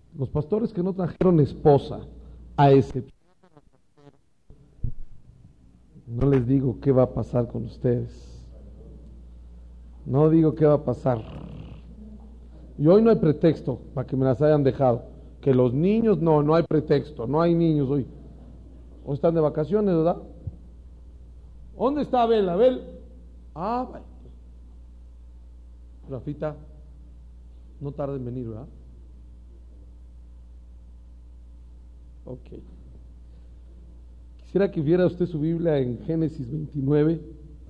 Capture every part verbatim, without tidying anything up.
Los pastores que no trajeron esposa, a excepción, no les digo qué va a pasar con ustedes. No digo qué va a pasar. Y hoy no hay pretexto para que me las hayan dejado. Que los niños, no, no hay pretexto, no hay niños hoy. Hoy están de vacaciones, ¿verdad? ¿Dónde está Abel? Abel. Ah, vaya. Rafita, no tarde en venir, ¿verdad? Ok. Quisiera que viera usted su Biblia en Génesis veintinueve.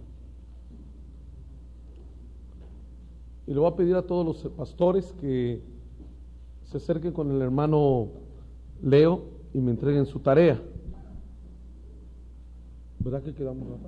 Y le voy a pedir a todos los pastores que se acerquen con el hermano Leo y me entreguen su tarea. ¿Verdad que quedamos, Rafa?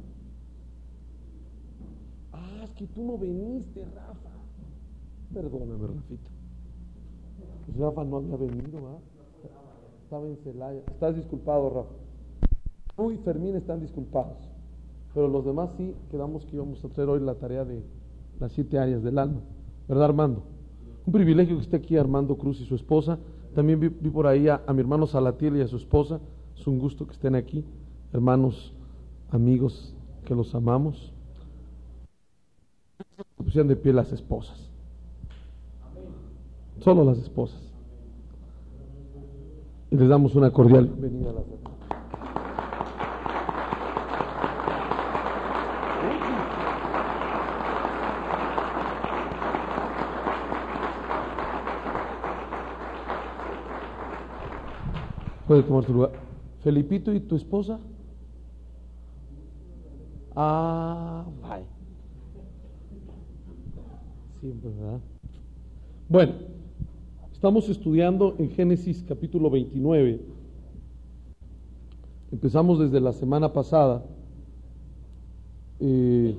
Ah, es que tú no viniste, Rafa. Perdóname, Rafita. Pues Rafa no había venido, ¿ah? Estaba en Celaya. Estás disculpado, Rafa. Tú y Fermín están disculpados. Pero los demás sí, quedamos que íbamos a hacer hoy la tarea de las siete áreas del alma. ¿Verdad, Armando? Un privilegio que esté aquí Armando Cruz y su esposa. También vi, vi por ahí a, a mi hermano Salatiel y a su esposa. Es un gusto que estén aquí. Hermanos, amigos, que los amamos. Se pusieron de pie las esposas. Solo las esposas. Y les damos una cordial bienvenida a las hermanas. Puede tomar tu lugar. Felipito, ¿y tu esposa? Ah, bye. Siempre, ¿verdad? Bueno, estamos estudiando en Génesis capítulo veintinueve. Empezamos desde la semana pasada. Eh,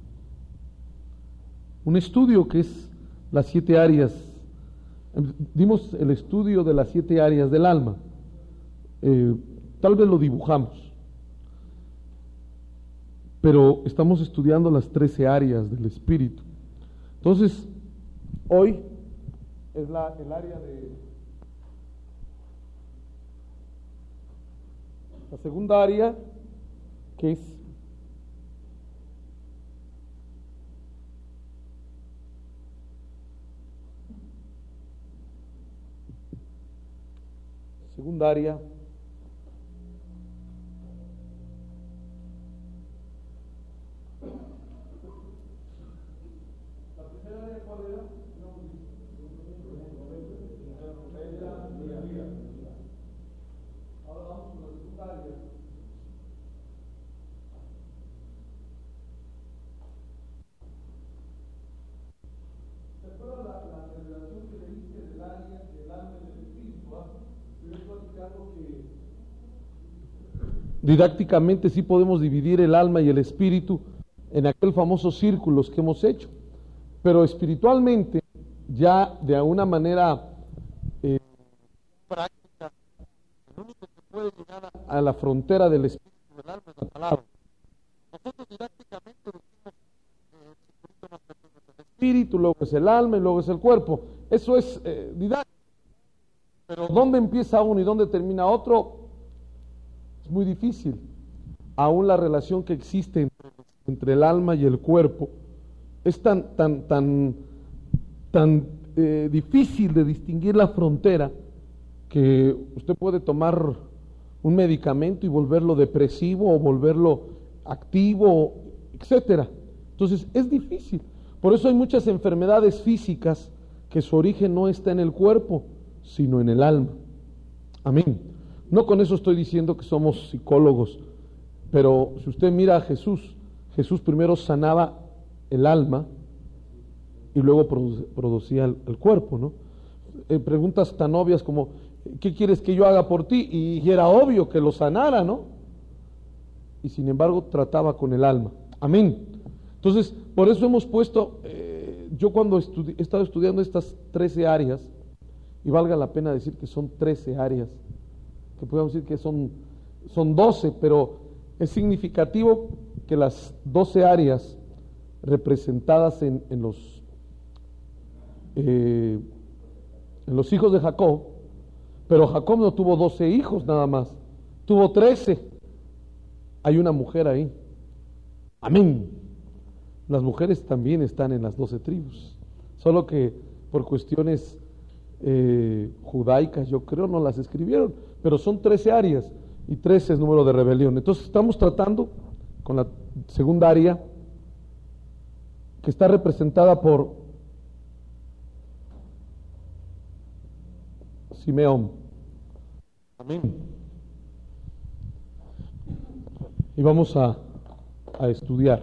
un estudio que es las siete áreas. Dimos el estudio de las siete áreas del alma. Eh, tal vez lo dibujamos, pero estamos estudiando las trece áreas del espíritu. Entonces, hoy es la, el área de la segunda área, que es segunda área didácticamente sí podemos dividir el alma y el espíritu en aquel famoso círculos que hemos hecho, pero espiritualmente ya de una manera eh, práctica, el único que puede llegar a, a la frontera del espíritu del alma es la palabra. Nosotros didácticamente decimos eh, el circulito más pequeño es el espíritu, luego es el alma y luego es el cuerpo. Eso es eh, didáctico, pero ¿dónde empieza uno y dónde termina otro? Muy difícil. Aún la relación que existe entre, entre el alma y el cuerpo es tan tan tan tan eh, difícil de distinguir la frontera que usted puede tomar un medicamento y volverlo depresivo o volverlo activo, etcétera. Entonces es difícil. Por eso hay muchas enfermedades físicas que su origen no está en el cuerpo, sino en el alma. Amén. No con eso estoy diciendo que somos psicólogos, pero si usted mira a Jesús, Jesús primero sanaba el alma y luego produ- producía el, el cuerpo, ¿no? Eh, preguntas tan obvias como, ¿qué quieres que yo haga por ti? Y era obvio que lo sanara, ¿no? Y sin embargo trataba con el alma. Amén. Entonces, por eso hemos puesto, eh, yo cuando estudi- he estado estudiando estas trece áreas, y valga la pena decir que son trece áreas, que podemos decir que son, son doce, pero es significativo que las doce áreas representadas en, en, los, eh, en los hijos de Jacob Pero Jacob no tuvo doce hijos nada más, tuvo trece. Hay una mujer ahí. Amén. Las mujeres también están en las doce tribus, solo que por cuestiones eh, judaicas, yo creo, no las escribieron, pero son trece áreas y trece es número de rebelión. Entonces estamos tratando con la segunda área, que está representada por Simeón. Amén. Y vamos a, a estudiar.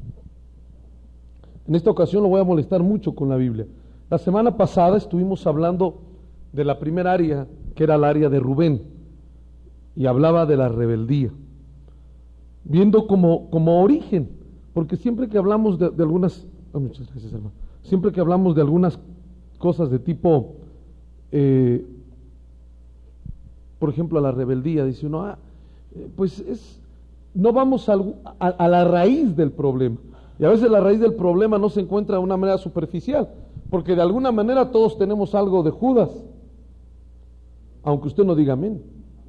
En esta ocasión lo voy a molestar mucho con la Biblia. La semana pasada estuvimos hablando de la primera área, que era el área de Rubén, y hablaba de la rebeldía, viendo como, como origen, porque siempre que hablamos de, de algunas, oh, muchas gracias, hermano, siempre que hablamos de algunas cosas de tipo, eh, por ejemplo, a la rebeldía, dice uno, ah, pues es, no vamos a, a, a la raíz del problema. Y a veces la raíz del problema no se encuentra de una manera superficial, porque de alguna manera todos tenemos algo de Judas, aunque usted no diga amén.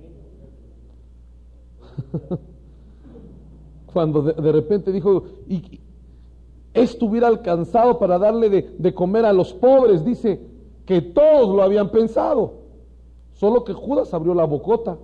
Cuando de, de repente dijo, y esto hubiera alcanzado para darle de, de comer a los pobres, dice que todos lo habían pensado, solo que Judas abrió la bocota.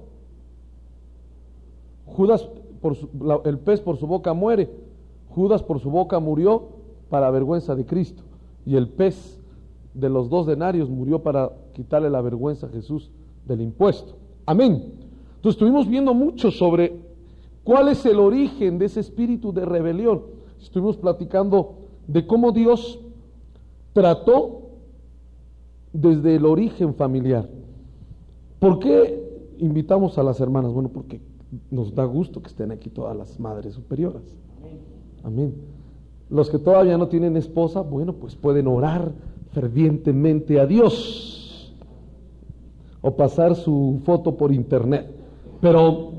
Judas, por su, la, el pez por su boca muere, Judas por su boca murió para vergüenza de Cristo, y el pez de los dos denarios murió para quitarle la vergüenza a Jesús del impuesto. Amén. Entonces estuvimos viendo mucho sobre cuál es el origen de ese espíritu de rebelión. Estuvimos platicando de cómo Dios trató desde el origen familiar. ¿Por qué invitamos a las hermanas? Bueno, porque nos da gusto que estén aquí todas las madres superioras. Amén. Los que todavía no tienen esposa, bueno, pues pueden orar fervientemente a Dios o pasar su foto por internet. Pero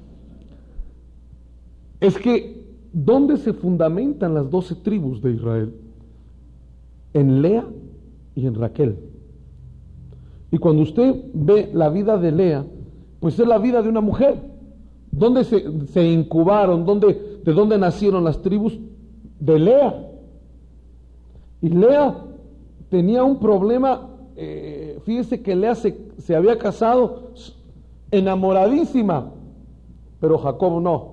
es que, ¿dónde se fundamentan las doce tribus de Israel? En Lea y en Raquel. Y cuando usted ve la vida de Lea, pues es la vida de una mujer. ¿Dónde se, se incubaron? ¿Dónde, ¿De dónde nacieron las tribus? De Lea. Y Lea tenía un problema, eh, fíjese que Lea se, se había casado enamoradísima, pero Jacob no.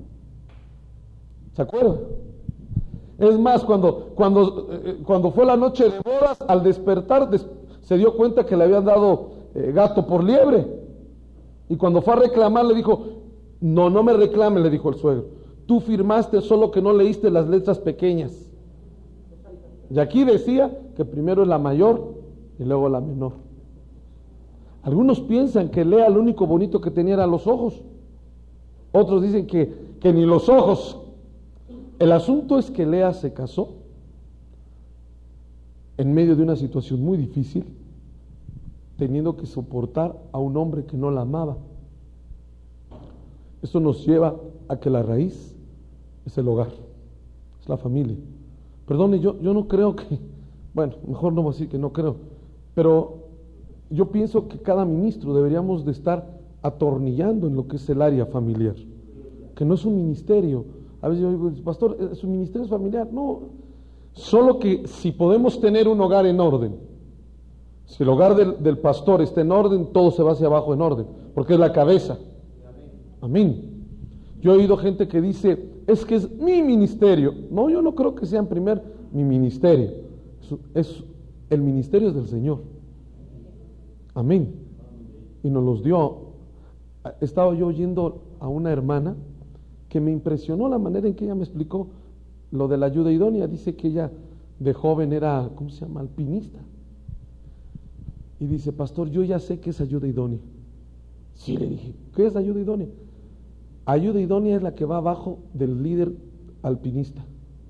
¿Se acuerdan? Es más, cuando, cuando, eh, cuando fue la noche de bodas, al despertar des, se dio cuenta que le habían dado eh, gato por liebre. Y cuando fue a reclamar le dijo, no, no me reclame, le dijo el suegro. Tú firmaste, solo que no leíste las letras pequeñas. Y aquí decía que primero es la mayor y luego la menor. Algunos piensan que Lea lo único bonito que tenía eran los ojos. Otros dicen que, que ni los ojos. El asunto es que Lea se casó en medio de una situación muy difícil, teniendo que soportar a un hombre que no la amaba. Esto nos lleva a que la raíz es el hogar, es la familia. Perdone, yo, yo no creo que, bueno, mejor no voy a decir que no creo, pero yo pienso que cada ministro deberíamos de estar atornillando en lo que es el área familiar, que no es un ministerio. A veces yo digo, pastor, ¿su ministerio es familiar? No, solo que si podemos tener un hogar en orden, si el hogar del, del pastor está en orden, todo se va hacia abajo en orden, porque es la cabeza. Amén. Yo he oído gente que dice, es que es mi ministerio. No, yo no creo que sea en primer mi ministerio. Es, es, el ministerio es del Señor. Amén. Y nos los dio. Estaba yo oyendo a una hermana que me impresionó la manera en que ella me explicó lo de la ayuda idónea. Dice que ella de joven era, ¿cómo se llama?, alpinista. Y dice, pastor, yo ya sé que es ayuda idónea. Sí, le dije, ¿qué es ayuda idónea? Ayuda idónea es la que va abajo del líder alpinista.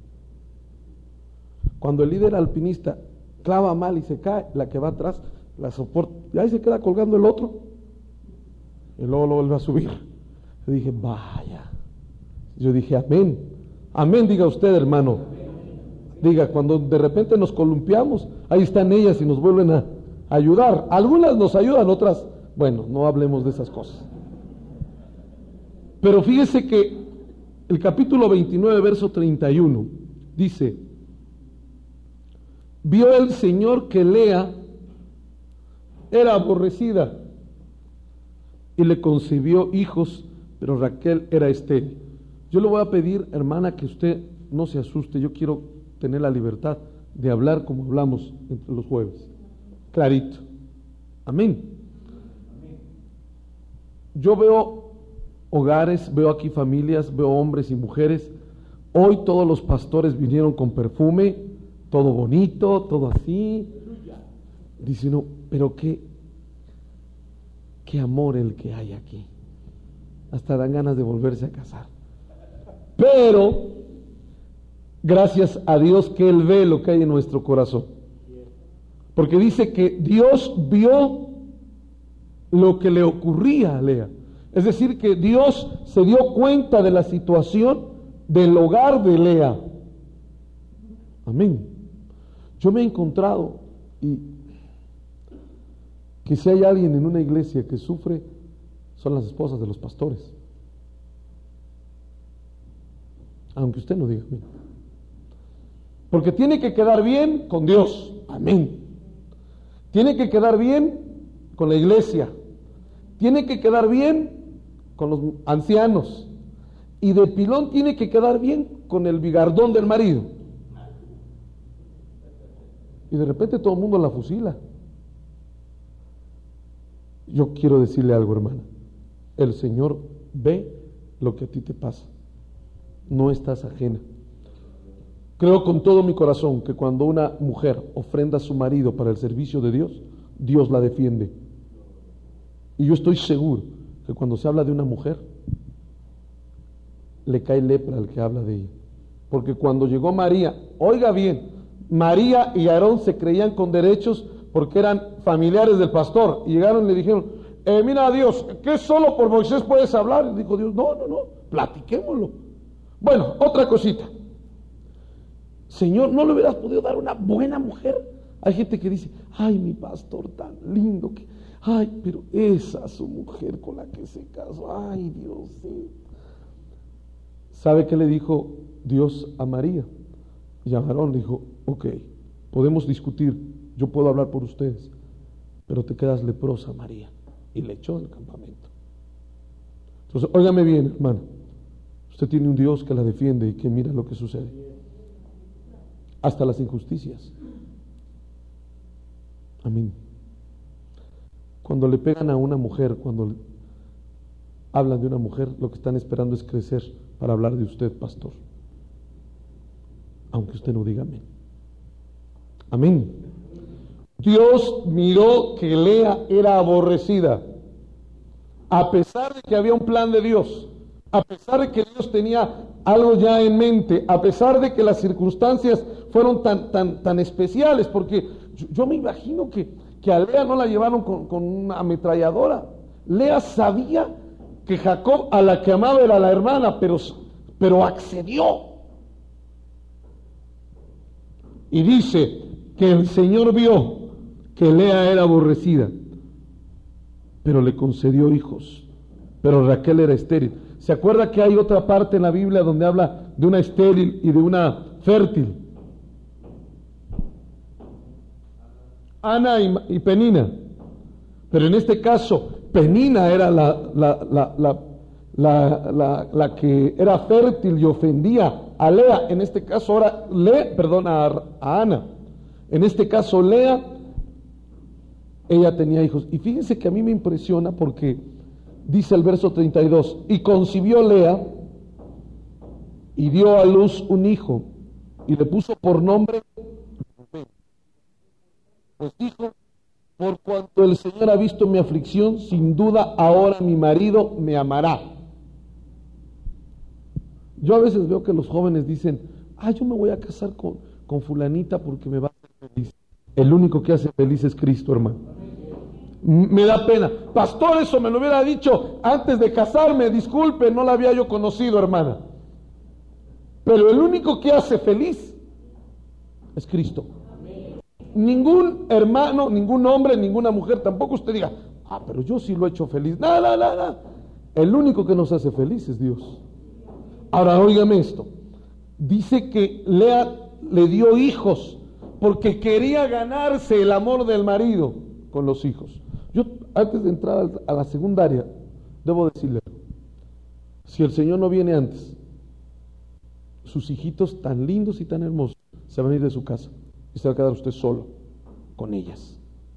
Cuando el líder alpinista clava mal y se cae, la que va atrás la soporta, y ahí se queda colgando el otro, y luego lo vuelve a subir. Yo dije, vaya. Yo dije, amén. Amén, diga usted, hermano. Diga, cuando de repente nos columpiamos, ahí están ellas y nos vuelven a ayudar. Algunas nos ayudan, otras Bueno, no hablemos de esas cosas. Pero fíjese que el capítulo veintinueve, verso treinta y uno, dice: vio el Señor que Lea era aborrecida y le concibió hijos, pero Raquel era estéril. Yo le voy a pedir, hermana, que usted no se asuste. Yo quiero tener la libertad de hablar como hablamos entre los jueves. Clarito. Amén. Yo veo hogares, veo aquí familias, veo hombres y mujeres. Hoy todos los pastores vinieron con perfume, todo bonito, todo así. Dice uno, pero qué, qué amor el que hay aquí. Hasta dan ganas de volverse a casar. Pero, gracias a Dios que Él ve lo que hay en nuestro corazón. Porque dice que Dios vio lo que le ocurría a Lea. Es decir, que Dios se dio cuenta de la situación del hogar de Lea. Amén. Yo me he encontrado, y que si hay alguien en una iglesia que sufre, son las esposas de los pastores. Aunque usted no diga amén. Porque tiene que quedar bien con Dios. Amén. Tiene que quedar bien con la iglesia. Tiene que quedar bien con los ancianos. Y de pilón tiene que quedar bien con el bigardón del marido. Y de repente todo el mundo la fusila. Yo quiero decirle algo, hermana. El Señor ve lo que a ti te pasa. No estás ajena. Creo con todo mi corazón que cuando una mujer ofrenda a su marido para el servicio de Dios, Dios la defiende. Y yo estoy seguro que cuando se habla de una mujer, le cae lepra al que habla de ella. Porque cuando llegó María, oiga bien, María y Aarón se creían con derechos porque eran familiares del pastor. Y llegaron y le dijeron, eh, mira Dios, ¿qué solo por Moisés puedes hablar? Y dijo Dios, no, no, no, platiquémoslo. Bueno, otra cosita. Señor, ¿no le hubieras podido dar una buena mujer? Hay gente que dice, ay, mi pastor tan lindo, que, ay, pero esa su mujer con la que se casó, ay, Dios, sí. ¿Sabe qué le dijo Dios a María? Y a Aarón le dijo, ok, podemos discutir, yo puedo hablar por ustedes, pero te quedas leprosa, María. Y le echó del campamento. Entonces, óigame bien, hermano. Usted tiene un Dios que la defiende y que mira lo que sucede. Hasta las injusticias. Amén. Cuando le pegan a una mujer, cuando hablan de una mujer, lo que están esperando es crecer para hablar de usted, pastor. Aunque usted no diga amén. Amén. Dios miró que Lea era aborrecida, a pesar de que había un plan de Dios, a pesar de que Dios tenía algo ya en mente, a pesar de que las circunstancias fueron tan, tan, tan especiales, porque yo, yo me imagino que, que a Lea no la llevaron con, con una ametralladora. Lea sabía que Jacob a la que amaba era la hermana, pero, pero accedió. Y dice que el Señor vio que Lea era aborrecida, pero le concedió hijos, pero Raquel era estéril. ¿Se acuerda que hay otra parte en la Biblia donde habla de una estéril y de una fértil? Ana y, y Penina. Pero en este caso, Penina era la, la, la, la, la, la, la que era fértil y ofendía a Lea. En este caso ahora, Le, perdón, a, a Ana. En este caso, Lea, ella tenía hijos. Y fíjense que a mí me impresiona porque dice el verso treinta y dos, y concibió Lea y dio a luz un hijo y le puso por nombre Rubén. Pues dijo, por cuanto el Señor ha visto mi aflicción, sin duda ahora mi marido me amará. Yo a veces veo que los jóvenes dicen, ah, yo me voy a casar con, con fulanita porque me va a hacer feliz. El único que hace feliz es Cristo, hermano. Me da pena. Pastor, eso me lo hubiera dicho antes de casarme. Disculpe, no la había yo conocido, hermana. Pero el único que hace feliz es Cristo. Ningún hermano, ningún hombre, ninguna mujer, tampoco usted diga, Ah, pero yo sí lo he hecho feliz. No, no, no, no. El único que nos hace feliz es Dios. Ahora, óigame esto. Dice que Lea le dio hijos porque quería ganarse el amor del marido con los hijos. Yo, antes de entrar a la secundaria, debo decirle, si el Señor no viene antes, sus hijitos tan lindos y tan hermosos se van a ir de su casa y se va a quedar usted solo con ellas.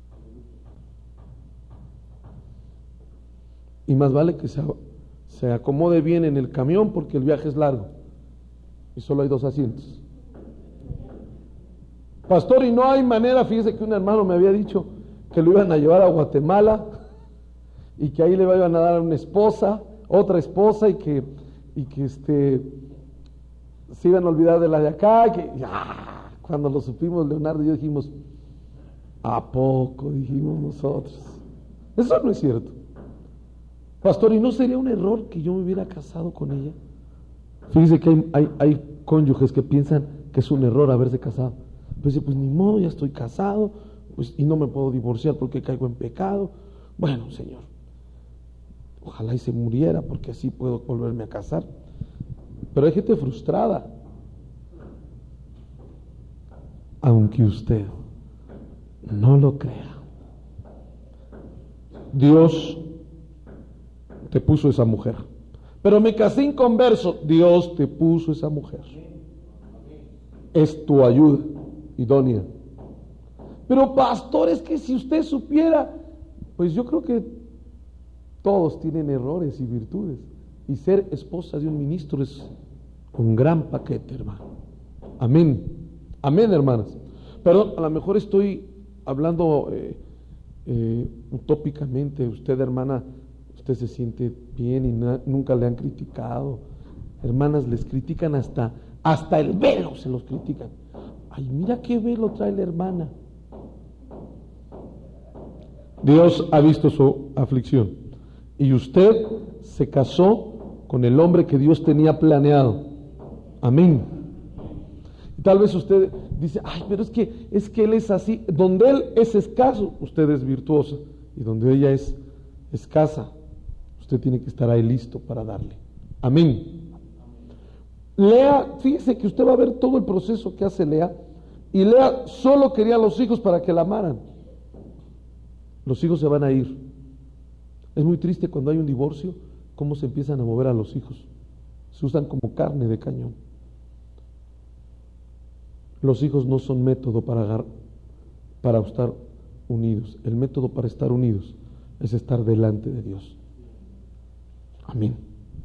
Y más vale que se, se acomode bien en el camión porque el viaje es largo y solo hay dos asientos. Pastor, y no hay manera, fíjese que un hermano me había dicho que lo iban a llevar a Guatemala y que ahí le iban a dar una esposa, otra esposa, y que, y que este, se iban a olvidar de la de acá. Que, ¡ah! Cuando lo supimos, Leonardo y yo dijimos, ¿a poco? Dijimos nosotros. Eso no es cierto. Pastor, ¿y no sería un error que yo me hubiera casado con ella? Fíjese que hay, hay, hay cónyuges que piensan que es un error haberse casado. Pues, pues ni modo, ya estoy casado, pues, y no me puedo divorciar porque caigo en pecado. Bueno, Señor, ojalá y se muriera porque así puedo volverme a casar. Pero hay gente frustrada. Aunque usted no lo crea, Dios te puso esa mujer. Pero me casé inconverso. Dios te puso esa mujer. Es tu ayuda idónea. Pero pastor, es que si usted supiera, pues yo creo que todos tienen errores y virtudes. Y ser esposa de un ministro es un gran paquete, hermano. Amén. Amén, hermanas. Perdón, a lo mejor estoy hablando eh, eh, utópicamente. Usted, hermana, usted se siente bien y na, nunca le han criticado. Hermanas, les critican hasta, hasta el velo se los critican. Ay, mira qué velo trae la hermana. Dios ha visto su aflicción y usted se casó con el hombre que Dios tenía planeado. Amén. Y tal vez usted dice, ay, pero es que, es que él es así. Donde él es escaso, usted es virtuosa. Y donde ella es escasa, usted tiene que estar ahí listo para darle. Amén. Lea, fíjese que usted va a ver todo el proceso que hace Lea. Y Lea solo quería a los hijos para que la amaran. Los hijos se van a ir. Es muy triste cuando hay un divorcio, cómo se empiezan a mover a los hijos. Se usan como carne de cañón. Los hijos no son método para, agar, para estar unidos. El método para estar unidos es estar delante de Dios. Amén.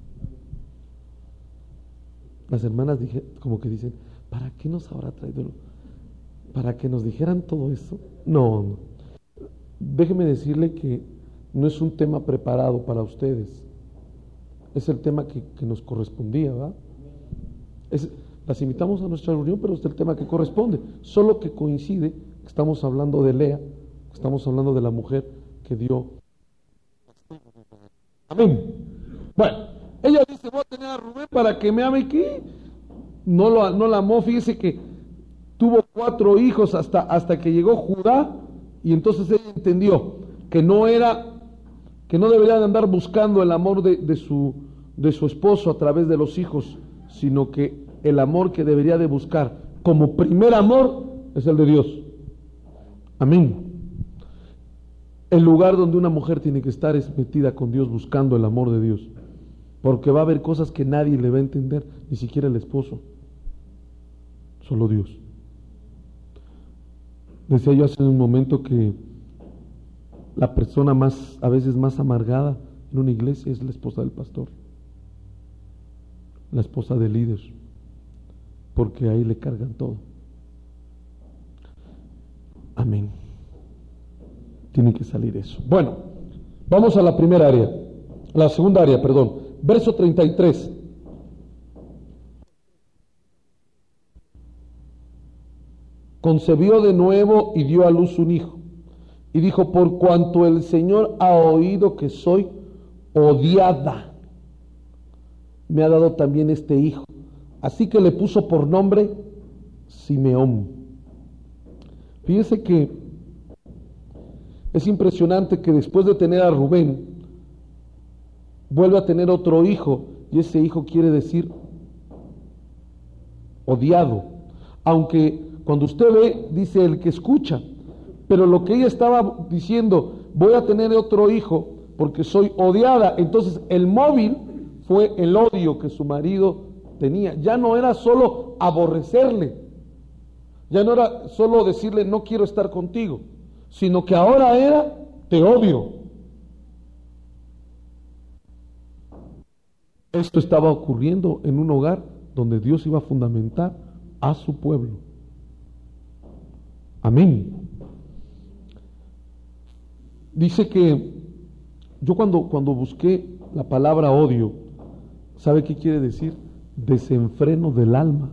Las hermanas dije, como que dicen, ¿para qué nos habrá traído? ¿Para que nos dijeran todo eso? No, no. Déjeme decirle que no es un tema preparado para ustedes. Es el tema que, que nos correspondía, ¿verdad? Es, las invitamos a nuestra reunión, pero es el tema que corresponde. Solo que coincide que estamos hablando de Lea, que estamos hablando de la mujer que dio. Amén. Bueno, ella dice, voy a tener a Rubén para que me ame. ¿Qué? No, lo, no la amó. Fíjese que tuvo cuatro hijos hasta, hasta que llegó Judá, y entonces ella entendió que no era, que no debería de andar buscando el amor de, de, su, de su esposo a través de los hijos, sino que el amor que debería de buscar como primer amor es el de Dios. Amén. El lugar donde una mujer tiene que estar es metida con Dios, buscando el amor de Dios, porque va a haber cosas que nadie le va a entender, ni siquiera el esposo, solo Dios. Decía yo hace un momento que la persona más, a veces más amargada en una iglesia es la esposa del pastor, la esposa del líder, porque ahí le cargan todo. Amén. Tiene que salir eso. Bueno, vamos a la primera área, la segunda área, perdón, verso treinta y tres. Concebió de nuevo y dio a luz un hijo. Y dijo, por cuanto el Señor ha oído que soy odiada, me ha dado también este hijo. Así que le puso por nombre Simeón. Fíjese que Es impresionante que después de tener a Rubén, vuelve a tener otro hijo, y ese hijo quiere decir odiado. Aunque cuando usted ve, dice el que escucha, pero lo que ella estaba diciendo, voy a tener otro hijo porque soy odiada. Entonces el móvil fue el odio que su marido tenía. Ya no era solo aborrecerle, ya no era solo decirle no quiero estar contigo, sino que ahora era te odio. Esto estaba ocurriendo en un hogar donde Dios iba a fundamentar a su pueblo. Amén. Dice que yo cuando, cuando busqué la palabra odio, ¿sabe qué quiere decir? Desenfreno del alma.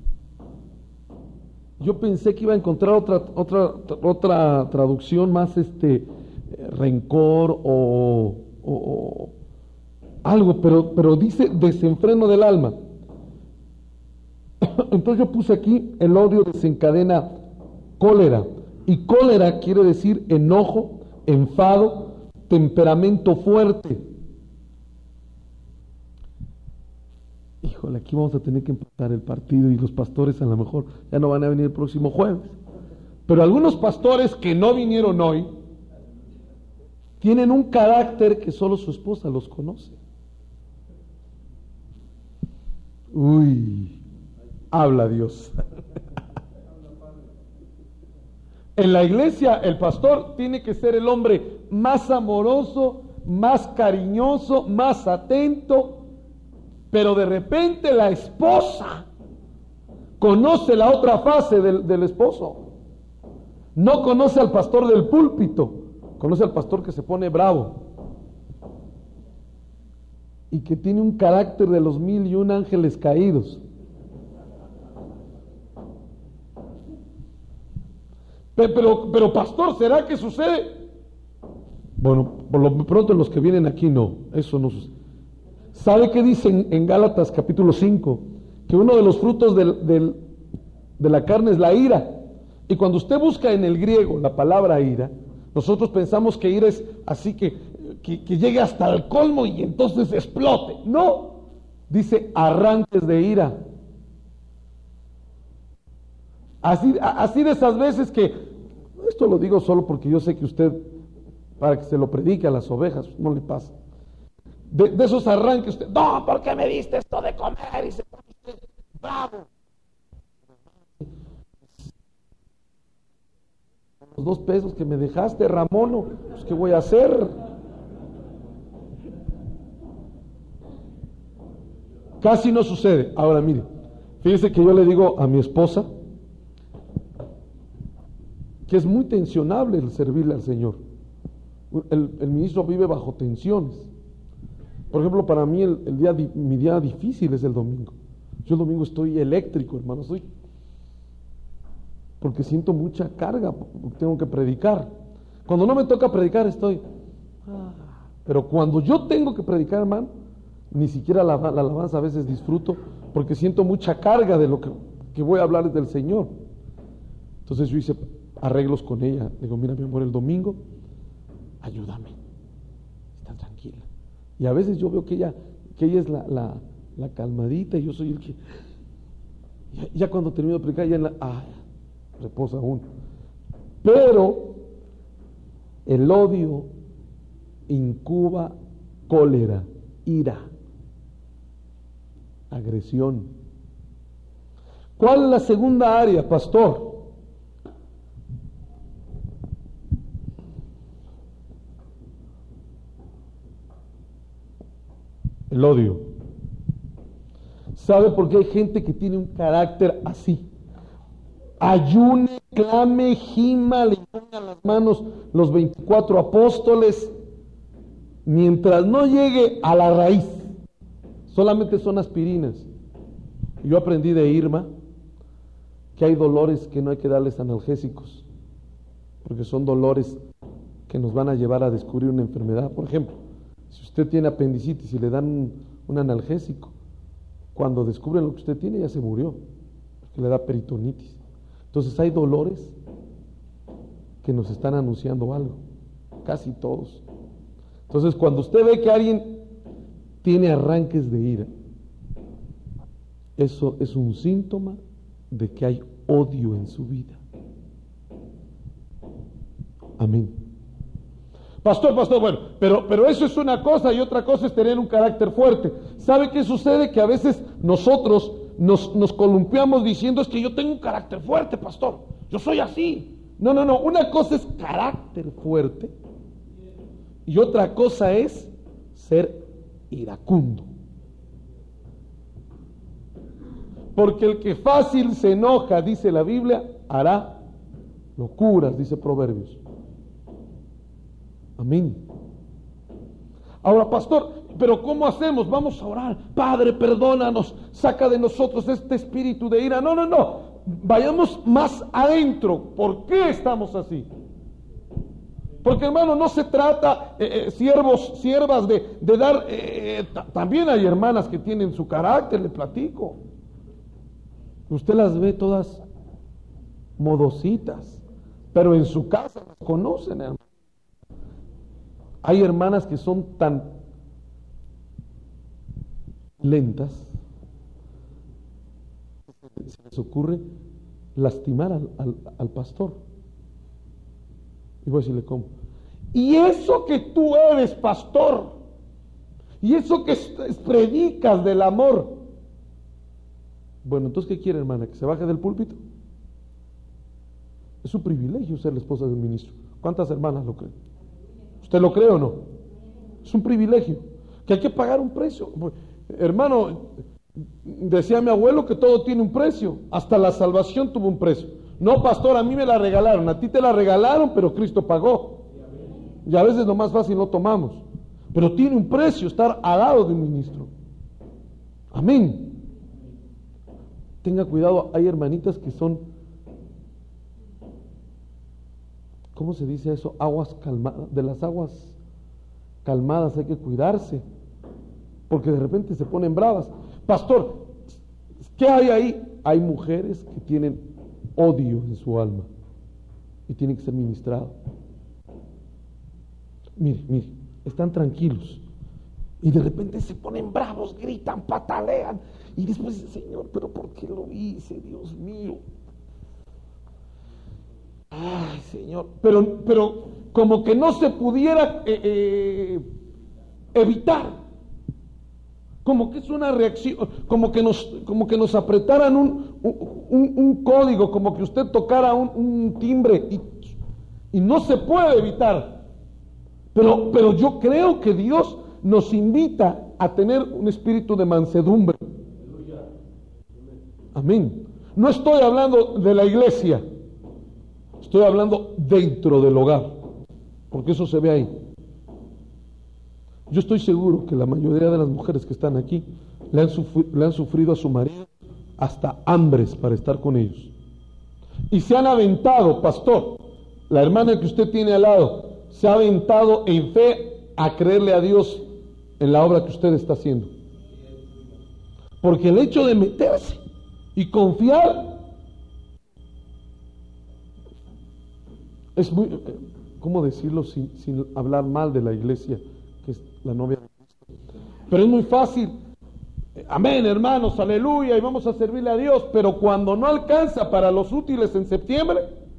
Yo pensé que iba a encontrar otra, otra, otra traducción más este rencor o, o, o algo, pero, pero dice desenfreno del alma. Entonces yo puse aquí, el odio desencadena cólera, y cólera quiere decir enojo, enfado, temperamento fuerte. Híjole, aquí vamos a tener que empatar el partido, y los pastores a lo mejor ya no van a venir el próximo jueves. Pero algunos pastores que no vinieron hoy tienen un carácter que solo su esposa los conoce. Uy, habla Dios. En la iglesia el pastor tiene que ser el hombre más amoroso, más cariñoso, más atento, pero de repente la esposa conoce la otra fase del, del esposo. No conoce al pastor del púlpito, conoce al pastor que se pone bravo y que tiene un carácter de los mil y un ángeles caídos. Pero, pero pastor, ¿será que sucede? Bueno, por lo pronto los que vienen aquí no, eso no sucede. ¿Sabe qué dicen en Gálatas capítulo cinco? Que uno de los frutos del, del, de la carne es la ira. Y cuando usted busca en el griego la palabra ira, nosotros pensamos que ira es así que, que, que llegue hasta el colmo y entonces explote. No, dice arranques de ira. Así, así de esas veces que, esto lo digo solo porque yo sé que usted, para que se lo predique a las ovejas, no le pasa. De, de esos arranques, usted, no, ¿por qué me diste esto de comer? Y se pone usted bravo. Los dos pesos que me dejaste, Ramón, pues ¿qué voy a hacer? Casi no sucede. Ahora mire, fíjese que yo le digo a mi esposa que es muy tensionable el servirle al Señor. El, el ministro vive bajo tensiones. Por ejemplo, para mí el, el día, mi día difícil es el domingo. Yo el domingo estoy eléctrico, hermano, estoy porque siento mucha carga, porque tengo que predicar. Cuando no me toca predicar estoy, ah, pero cuando yo tengo que predicar, hermano, ni siquiera la, la alabanza a veces disfruto, porque siento mucha carga de lo que, que voy a hablar del Señor. Entonces yo hice arreglos con ella. Digo, mira mi amor, el domingo, ayúdame, está tranquila. Y a veces yo veo que ella, que ella es la, la, la calmadita y yo soy el que, ya, ya cuando termino de predicar, ya en la, ah, reposa aún. Pero el odio incuba cólera, ira, agresión. ¿Cuál es la segunda área, pastor? El odio. ¿Sabe por qué hay gente que tiene un carácter así? Ayune, clame, gima, le pongan las manos los veinticuatro apóstoles, mientras no llegue a la raíz. Solamente son aspirinas. Yo aprendí de Irma que hay dolores que no hay que darles analgésicos, porque son dolores que nos van a llevar a descubrir una enfermedad. Por ejemplo, si usted tiene apendicitis y le dan un, un analgésico, cuando descubren lo que usted tiene ya se murió, porque le da peritonitis. Entonces hay dolores que nos están anunciando algo. casi todos. Entonces, cuando usted ve que alguien tiene arranques de ira, eso es un síntoma de que hay odio en su vida. Amén. Pastor, pastor, bueno, pero, pero eso es una cosa y otra cosa es tener un carácter fuerte. ¿Sabe qué sucede? Que a veces nosotros nos, nos columpiamos diciendo es que yo tengo un carácter fuerte, pastor. Yo soy así. No, no, no. Una cosa es carácter fuerte y otra cosa es ser iracundo. Porque el que fácil se enoja, dice la Biblia, hará locuras, dice Proverbios. Amén. Ahora, pastor, pero ¿cómo hacemos? Vamos a orar. Padre, perdónanos, saca de nosotros este espíritu de ira. No, no, no. Vayamos más adentro. ¿Por qué estamos así? Porque, hermano, no se trata, eh, eh, siervos, siervas, de, de dar... Eh, t- también hay hermanas que tienen su carácter, le platico. Usted las ve todas modositas, pero en su casa las conocen, hermano. Hay hermanas que son tan lentas, se les ocurre lastimar al, al, al pastor. Y voy a decirle cómo. Y eso que tú eres pastor, y eso que predicas del amor. Bueno, entonces, ¿qué quiere, hermana? ¿Que se baje del púlpito? Es un privilegio ser la esposa de un ministro. ¿Cuántas hermanas lo creen? ¿Usted lo cree o no? Es un privilegio, que hay que pagar un precio. Hermano, decía mi abuelo que todo tiene un precio, hasta la salvación tuvo un precio. No, pastor, a mí me la regalaron, a ti te la regalaron, pero Cristo pagó. Y a veces lo más fácil no tomamos, pero tiene un precio estar al lado de un ministro. Amén. Tenga cuidado, hay hermanitas que son, ¿cómo se dice eso? Aguas calmadas. De las aguas calmadas hay que cuidarse, porque de repente se ponen bravas. Pastor, ¿qué hay ahí? Hay mujeres que tienen odio en su alma y tienen que ser ministrados. Mire, mire, están tranquilos y de repente se ponen bravos, gritan, patalean y después dicen, Señor, pero ¿por qué lo hice? Dios mío. Ay, Señor, pero, pero como que no se pudiera eh, eh, evitar, como que es una reacción, como que nos, como que nos apretaran un, un, un código, como que usted tocara un, un timbre y, y no se puede evitar. Pero, pero yo creo que Dios nos invita a tener un espíritu de mansedumbre. Amén. No estoy hablando de la iglesia. Estoy hablando dentro del hogar, porque eso se ve ahí. Yo estoy seguro que la mayoría de las mujeres que están aquí le han, sufri- le han sufrido a su marido hasta hambres para estar con ellos. Y se han aventado, pastor, la hermana que usted tiene al lado, se ha aventado en fe a creerle a Dios en la obra que usted está haciendo. Porque el hecho de meterse y confiar es muy, ¿cómo decirlo sin, sin hablar mal de la iglesia, que es la novia de Cristo? Pero es muy fácil, amén, hermanos, aleluya, y vamos a servirle a Dios, pero cuando no alcanza para los útiles en septiembre,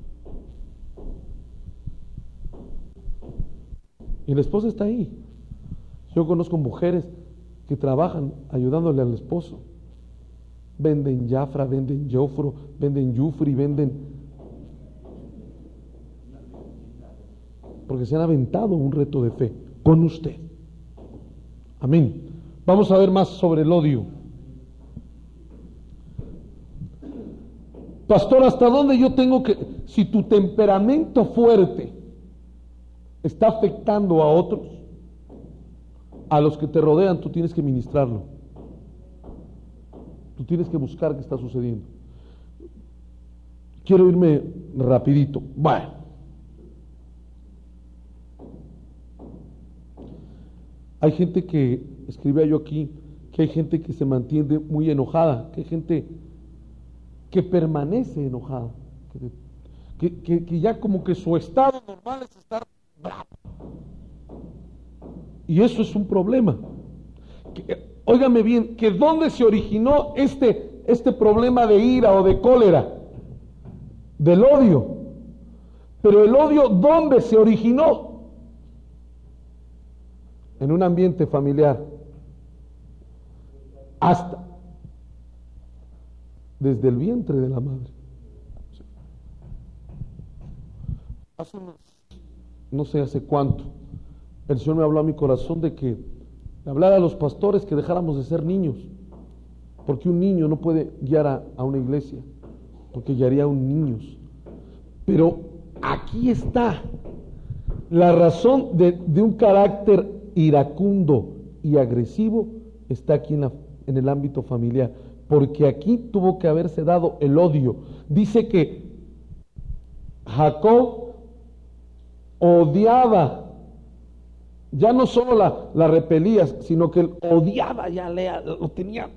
y la esposa está ahí. Yo conozco mujeres que trabajan ayudándole al esposo, venden Jafra, venden Jofro, venden Yufri, venden, porque se han aventado un reto de fe con usted. Amén. Vamos a ver más sobre el odio. Pastor, ¿hasta dónde yo tengo que, si tu temperamento fuerte está afectando a otros, a los que te rodean, tú tienes que ministrarlo? Tú tienes que buscar qué está sucediendo. Quiero irme rapidito. Bueno, hay gente que, escribía yo aquí, que hay gente que se mantiene muy enojada, que hay gente que permanece enojada, que, que, que, que ya como que su estado normal es estar bravo. Y eso es un problema. Que, óigame bien, que ¿dónde se originó este, este problema de ira o de cólera? Del odio. Pero el odio, ¿dónde se originó? En un ambiente familiar. Hasta desde el vientre de la madre. Hace unos, no sé hace cuánto, el Señor me habló a mi corazón de que le hablara a los pastores que dejáramos de ser niños, porque un niño no puede guiar a, a una iglesia, porque guiaría a un niño. Pero aquí está la razón de, de un carácter iracundo y agresivo, está aquí en, la, en el ámbito familiar, porque aquí tuvo que haberse dado el odio. Dice que Jacob odiaba, ya no solo la, la repelía, sino que él odiaba ya Lea, lo tenía.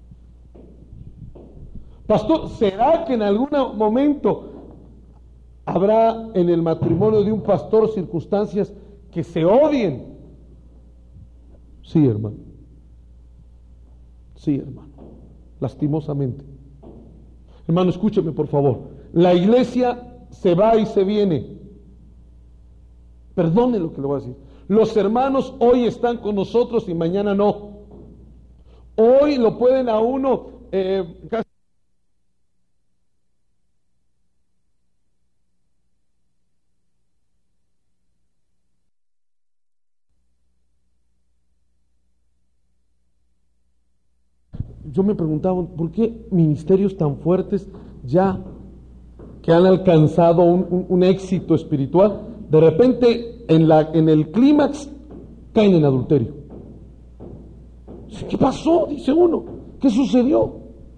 Pastor, ¿será que en algún momento habrá en el matrimonio de un pastor circunstancias que se odien? Sí, hermano. Sí, hermano. Lastimosamente. Hermano, escúcheme por favor. La iglesia se va y se viene. Perdone lo que le voy a decir. Los hermanos hoy están con nosotros y mañana no. Hoy lo pueden a uno eh, casi yo me preguntaba, ¿por qué ministerios tan fuertes ya que han alcanzado un, un, un éxito espiritual, de repente en, la, en el clímax caen en adulterio? ¿Qué pasó? Dice uno. ¿Qué sucedió?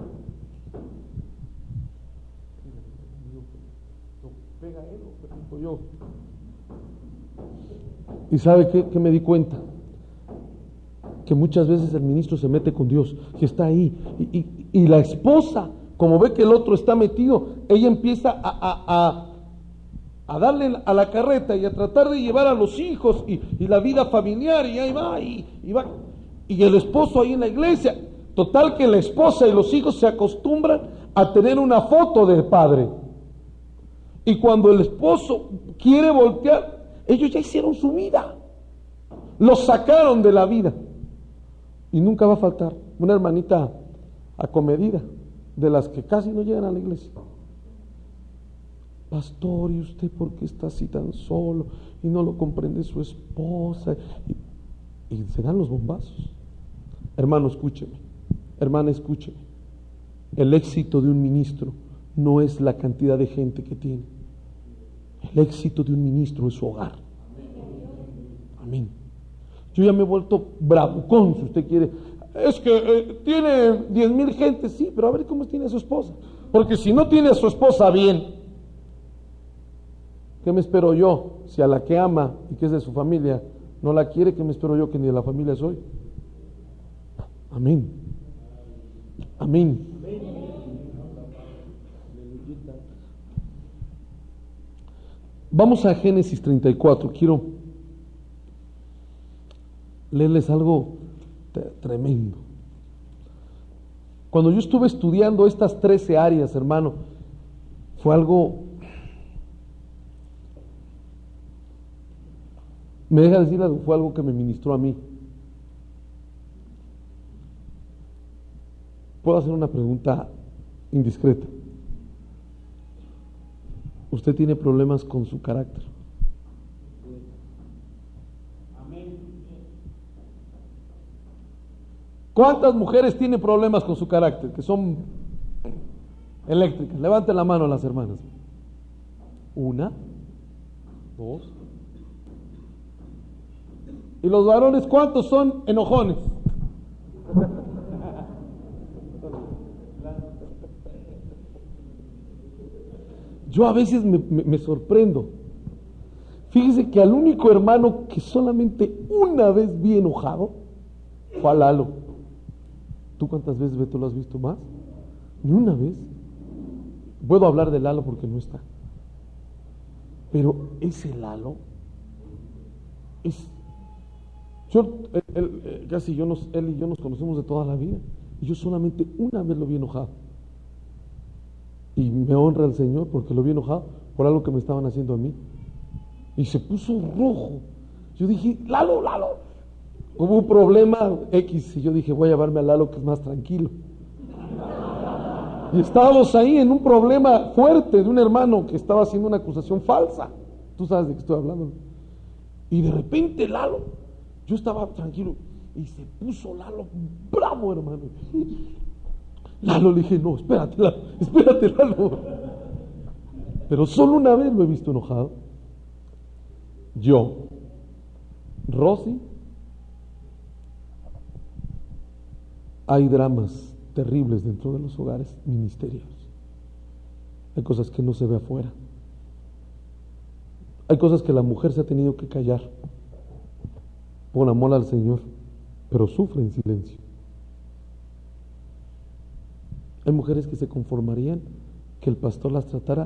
¿Y sabe qué, qué me di cuenta? Que muchas veces el ministro se mete con Dios, que está ahí, y, y, y la esposa, como ve que el otro está metido, ella empieza a, a, a, a darle a la carreta y a tratar de llevar a los hijos y, y la vida familiar, y ahí va, y, y va, y el esposo ahí en la iglesia. Total que la esposa y los hijos se acostumbran a tener una foto del padre, y cuando el esposo quiere voltear, ellos ya hicieron su vida, los sacaron de la vida. Y nunca va a faltar una hermanita acomedida, de las que casi no llegan a la iglesia. Pastor, ¿y usted por qué está así tan solo? Y no lo comprende su esposa. Y, y se dan los bombazos. Hermano, escúcheme. Hermana, escúcheme. El éxito de un ministro no es la cantidad de gente que tiene. El éxito de un ministro es su hogar. Amén. Yo ya me he vuelto bravucón, si usted quiere. Es que eh, tiene diez mil gente, sí, pero a ver cómo tiene a su esposa. Porque si no tiene a su esposa bien, ¿qué me espero yo? Si a la que ama y que es de su familia no la quiere, ¿qué me espero yo que ni de la familia soy? Amén. Amén. Vamos a Génesis treinta y cuatro. Quiero leerles algo tremendo. Cuando yo estuve estudiando estas trece áreas, hermano, fue algo, me deja decir algo, fue algo que me ministró a mí. ¿Puedo hacer una pregunta indiscreta? ¿Usted tiene problemas con su carácter? ¿Cuántas mujeres tienen problemas con su carácter? Que son eléctricas. Levanten la mano las hermanas. Una, dos. ¿Y los varones cuántos son enojones? Yo a veces me, me, me sorprendo. Fíjese que al único hermano que solamente una vez vi enojado fue a Lalo. ¿Tú cuántas veces, Beto, lo has visto más? Ni una vez. Puedo hablar de Lalo porque no está. Pero ese Lalo es, Yo, él, él, casi yo nos, él y yo nos conocemos de toda la vida. Y yo solamente una vez lo vi enojado. Y me honra el Señor porque lo vi enojado por algo que me estaban haciendo a mí. Y se puso rojo. Yo dije, Lalo, Lalo. Hubo un problema X y yo dije, voy a llevarme a Lalo que es más tranquilo. Y estábamos ahí en un problema fuerte de un hermano que estaba haciendo una acusación falsa. Tú sabes de qué estoy hablando. Y de repente Lalo, yo estaba tranquilo y se puso Lalo bravo, hermano. Lalo, le dije, no, espérate, Lalo, espérate, Lalo. Pero solo una vez lo he visto enojado. Yo, Rosy, hay dramas terribles dentro de los hogares ministeriales. Hay cosas que no se ve afuera. Hay cosas que la mujer se ha tenido que callar por amor al Señor, pero sufre en silencio. Hay mujeres que se conformarían que el pastor las tratara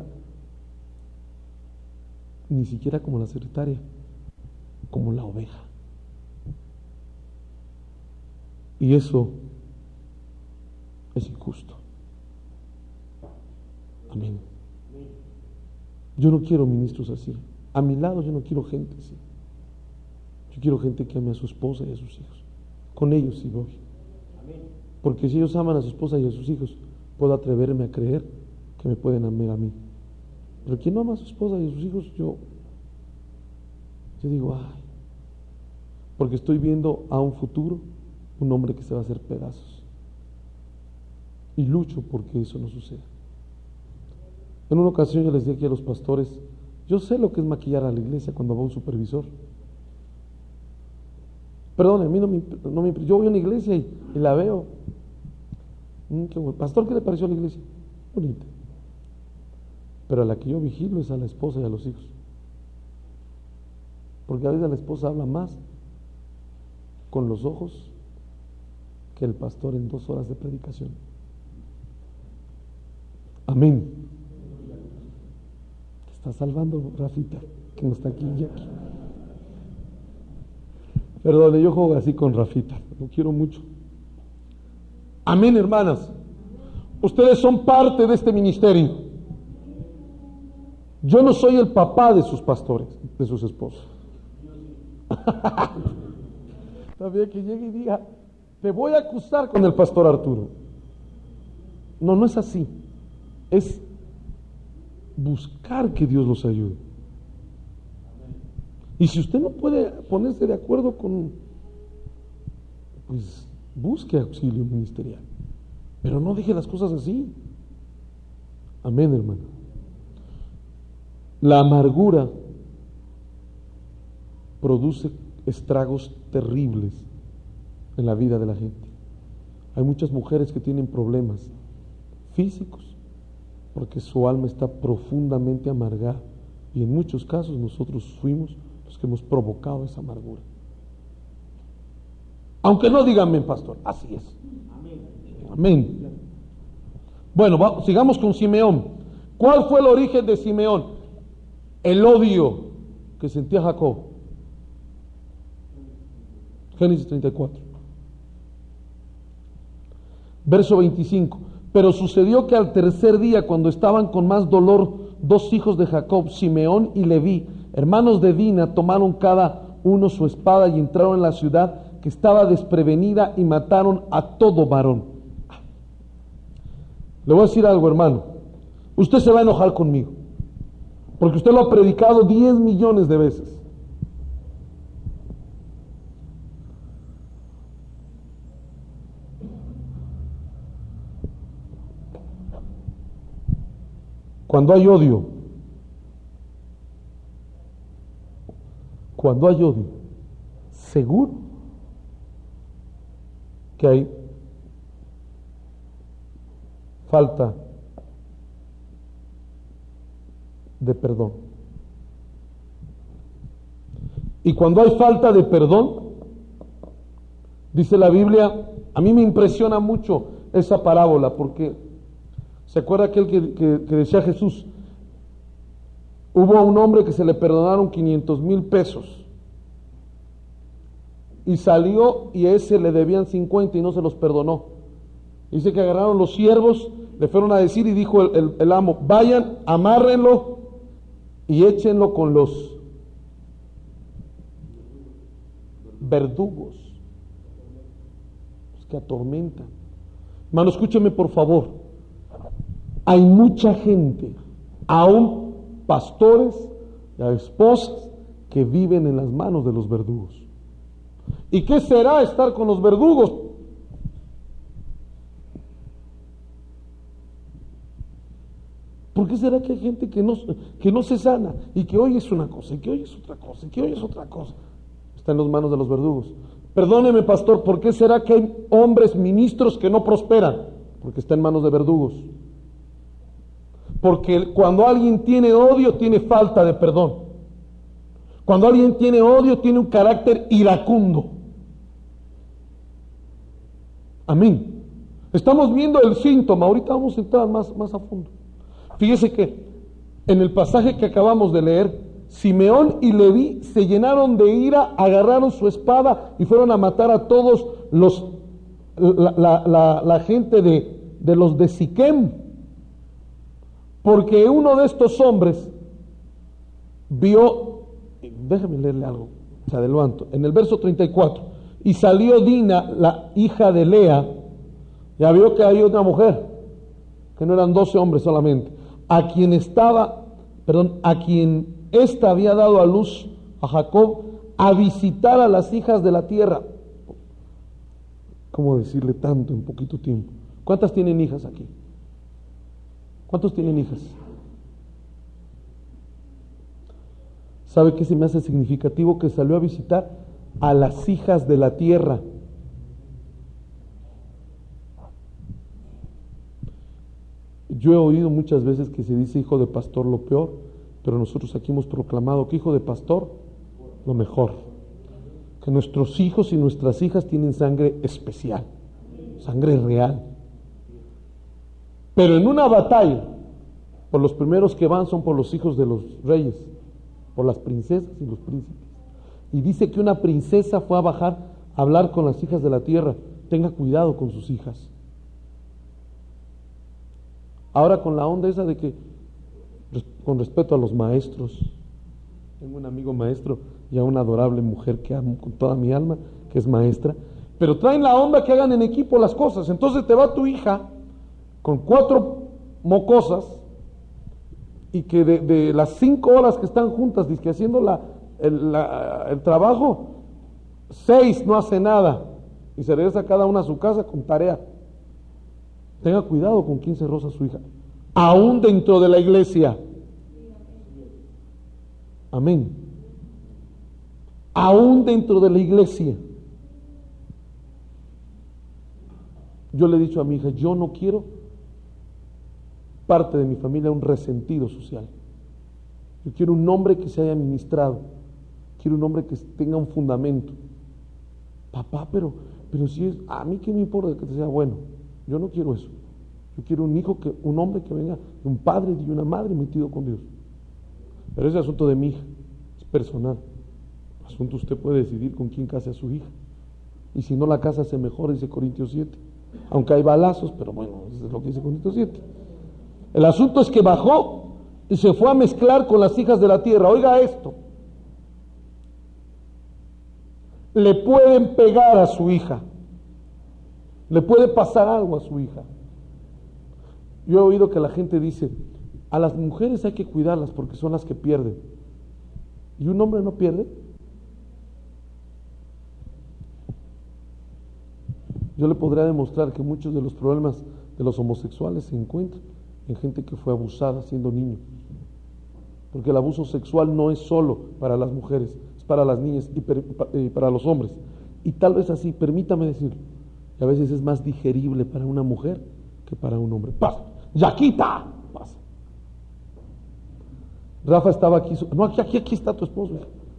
ni siquiera como la secretaria, como la oveja. Y eso es injusto. Amén. Yo no quiero ministros así. A mi lado yo no quiero gente así. Yo quiero gente que ame a su esposa y a sus hijos. Con ellos sí voy. Porque si ellos aman a su esposa y a sus hijos, puedo atreverme a creer que me pueden amar a mí. Pero quien no ama a su esposa y a sus hijos, yo, yo digo, ay, porque estoy viendo a un futuro un hombre que se va a hacer pedazos. Y lucho porque eso no suceda. En una ocasión yo les dije aquí a los pastores, yo sé lo que es maquillar a la iglesia cuando va un supervisor. Perdón, a mí no me, no me yo voy a una iglesia y, y la veo. Mm, qué bueno. Pastor, ¿qué le pareció a la iglesia? Bonita. Pero a la que yo vigilo es a la esposa y a los hijos. Porque a veces la esposa habla más con los ojos que el pastor en dos horas de predicación. Amén. Te está salvando Rafita, que no está aquí y aquí. Perdón, yo juego así con Rafita, lo quiero mucho. Amén, hermanas. Ustedes son parte de este ministerio. Yo no soy el papá de sus pastores, de sus esposos. También que llegue y diga, te voy a acusar con el pastor Arturo. No, no es así. Es buscar que Dios los ayude. Y si usted no puede ponerse de acuerdo con, pues busque auxilio ministerial. Pero no deje las cosas así. Amén, hermano. La amargura produce estragos terribles en la vida de la gente. Hay muchas mujeres que tienen problemas físicos porque su alma está profundamente amargada, y en muchos casos nosotros fuimos los que hemos provocado esa amargura. Aunque no digan amén, pastor, así es. Amén. Amén. Bueno, va, sigamos con Simeón. ¿Cuál fue el origen de Simeón? El odio que sentía Jacob. Génesis treinta y cuatro. Verso veinticinco. Pero sucedió que al tercer día, cuando estaban con más dolor, dos hijos de Jacob, Simeón y Leví, hermanos de Dina, tomaron cada uno su espada y entraron en la ciudad que estaba desprevenida y mataron a todo varón. Le voy a decir algo, hermano. Usted se va a enojar conmigo, porque usted lo ha predicado diez millones de veces. Cuando hay odio, cuando hay odio, seguro que hay falta de perdón. Y cuando hay falta de perdón, dice la Biblia, a mí me impresiona mucho esa parábola, porque ¿se acuerda aquel que, que, que decía Jesús? Hubo a un hombre que se le perdonaron quinientos mil pesos y salió y a ese le debían cincuenta y no se los perdonó. Dice que agarraron los siervos, le fueron a decir y dijo el, el, el amo, vayan, amárrenlo y échenlo con los verdugos, los que atormentan. Hermano, escúcheme por favor, hay mucha gente, aún pastores y esposas, que viven en las manos de los verdugos. ¿Y qué será estar con los verdugos? ¿Por qué será que hay gente que no, que no se sana y que hoy es una cosa y que hoy es otra cosa y que hoy es otra cosa? Está en las manos de los verdugos. Perdóneme, pastor, ¿por qué será que hay hombres ministros que no prosperan? Porque está en manos de verdugos. Porque cuando alguien tiene odio, tiene falta de perdón. Cuando alguien tiene odio, tiene un carácter iracundo. Amén. Estamos viendo el síntoma. Ahorita vamos a entrar más, más a fondo. Fíjese que en el pasaje que acabamos de leer, Simeón y Leví se llenaron de ira, agarraron su espada y fueron a matar a todos los la, la, la, la gente de, de los de Siquem, porque uno de estos hombres vio, déjame leerle algo, se adelanto, en el verso treinta y cuatro, y salió Dina, la hija de Lea, ya vio que hay otra mujer, que no eran doce hombres solamente, a quien estaba, perdón, a quien ésta había dado a luz a Jacob, a visitar a las hijas de la tierra. ¿Cómo decirle tanto en poquito tiempo? ¿Cuántas tienen hijas aquí? ¿Cuántos tienen hijas? ¿Sabe qué se me hace significativo? Que salió a visitar a las hijas de la tierra. Yo he oído muchas veces que se dice hijo de pastor lo peor, pero nosotros aquí hemos proclamado que hijo de pastor lo mejor. Que nuestros hijos y nuestras hijas tienen sangre especial, sangre real. Pero en una batalla, por los primeros que van son por los hijos de los reyes, por las princesas y los príncipes. Y dice que una princesa fue a bajar a hablar con las hijas de la tierra. Tenga cuidado con sus hijas. Ahora con la onda esa de que, con respeto a los maestros, tengo un amigo maestro y a una adorable mujer que amo con toda mi alma, que es maestra, pero traen la onda que hagan en equipo las cosas. Entonces te va tu hija con cuatro mocosas y que de, de las cinco horas que están juntas, dizque haciendo la, el, la, el trabajo, seis no hace nada y se regresa cada una a su casa con tarea. Tenga cuidado con quién se roza su hija, aún dentro de la iglesia. Amén. Aún dentro de la iglesia. Yo le he dicho a mi hija, yo no quiero parte de mi familia un resentido social. Yo quiero un hombre que se haya ministrado. Quiero un hombre que tenga un fundamento. Papá, pero, pero si es, a mí qué me importa que sea bueno. Yo no quiero eso. Yo quiero un hijo, que, un hombre que venga de un padre y una madre metido con Dios. Pero ese asunto de mi hija es personal. El asunto usted puede decidir con quién case a su hija. Y si no la casa se mejor, dice Corintios siete. Aunque hay balazos, pero bueno, eso es lo que dice Corintios siete. El asunto es que bajó y se fue a mezclar con las hijas de la tierra. Oiga esto. Le pueden pegar a su hija. Le puede pasar algo a su hija. Yo he oído que la gente dice, a las mujeres hay que cuidarlas porque son las que pierden. ¿Y un hombre no pierde? Yo le podría demostrar que muchos de los problemas de los homosexuales se encuentran en gente que fue abusada siendo niño. Porque el abuso sexual no es solo para las mujeres, es para las niñas y, per, y para los hombres. Y tal vez así, permítame decirlo, y a veces es más digerible para una mujer que para un hombre. ¡Pasa! ¡Yaquita! Pasa. Rafa estaba aquí, no, aquí, aquí, aquí está tu esposo.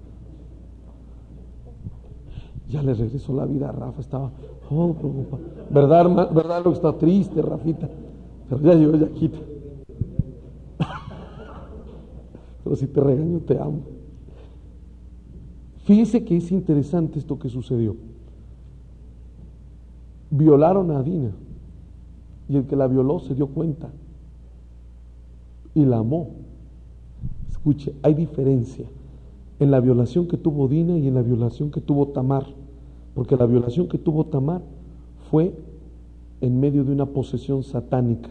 Ya le regresó la vida a Rafa, estaba oh, preocupado. ¿Verdad, hermano? ¿Verdad lo que está triste, Rafita? Pero ya llegó Yaquita. Pero si te regaño, te amo. Fíjese que es interesante esto que sucedió. Violaron a Dina y el que la violó se dio cuenta y la amó. Escuche, hay diferencia en la violación que tuvo Dina y en la violación que tuvo Tamar, porque la violación que tuvo Tamar fue en medio de una posesión satánica.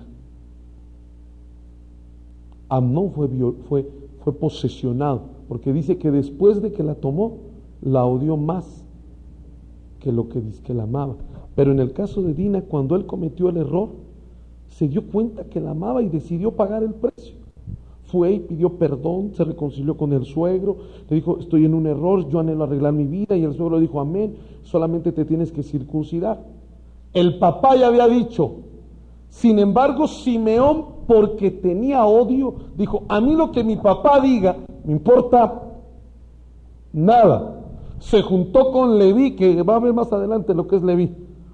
Amnón fue, fue, fue posesionado, porque dice que después de que la tomó, la odió más que lo que dice que la amaba. Pero en el caso de Dina, cuando él cometió el error, se dio cuenta que la amaba y decidió pagar el precio. Fue y pidió perdón, se reconcilió con el suegro, le dijo, estoy en un error, yo anhelo arreglar mi vida, y el suegro dijo, amén, solamente te tienes que circuncidar. El papá ya había dicho, sin embargo, Simeón, porque tenía odio, dijo, a mí lo que mi papá diga, me importa nada. Se juntó con Leví, que va a ver más adelante lo que es Leví,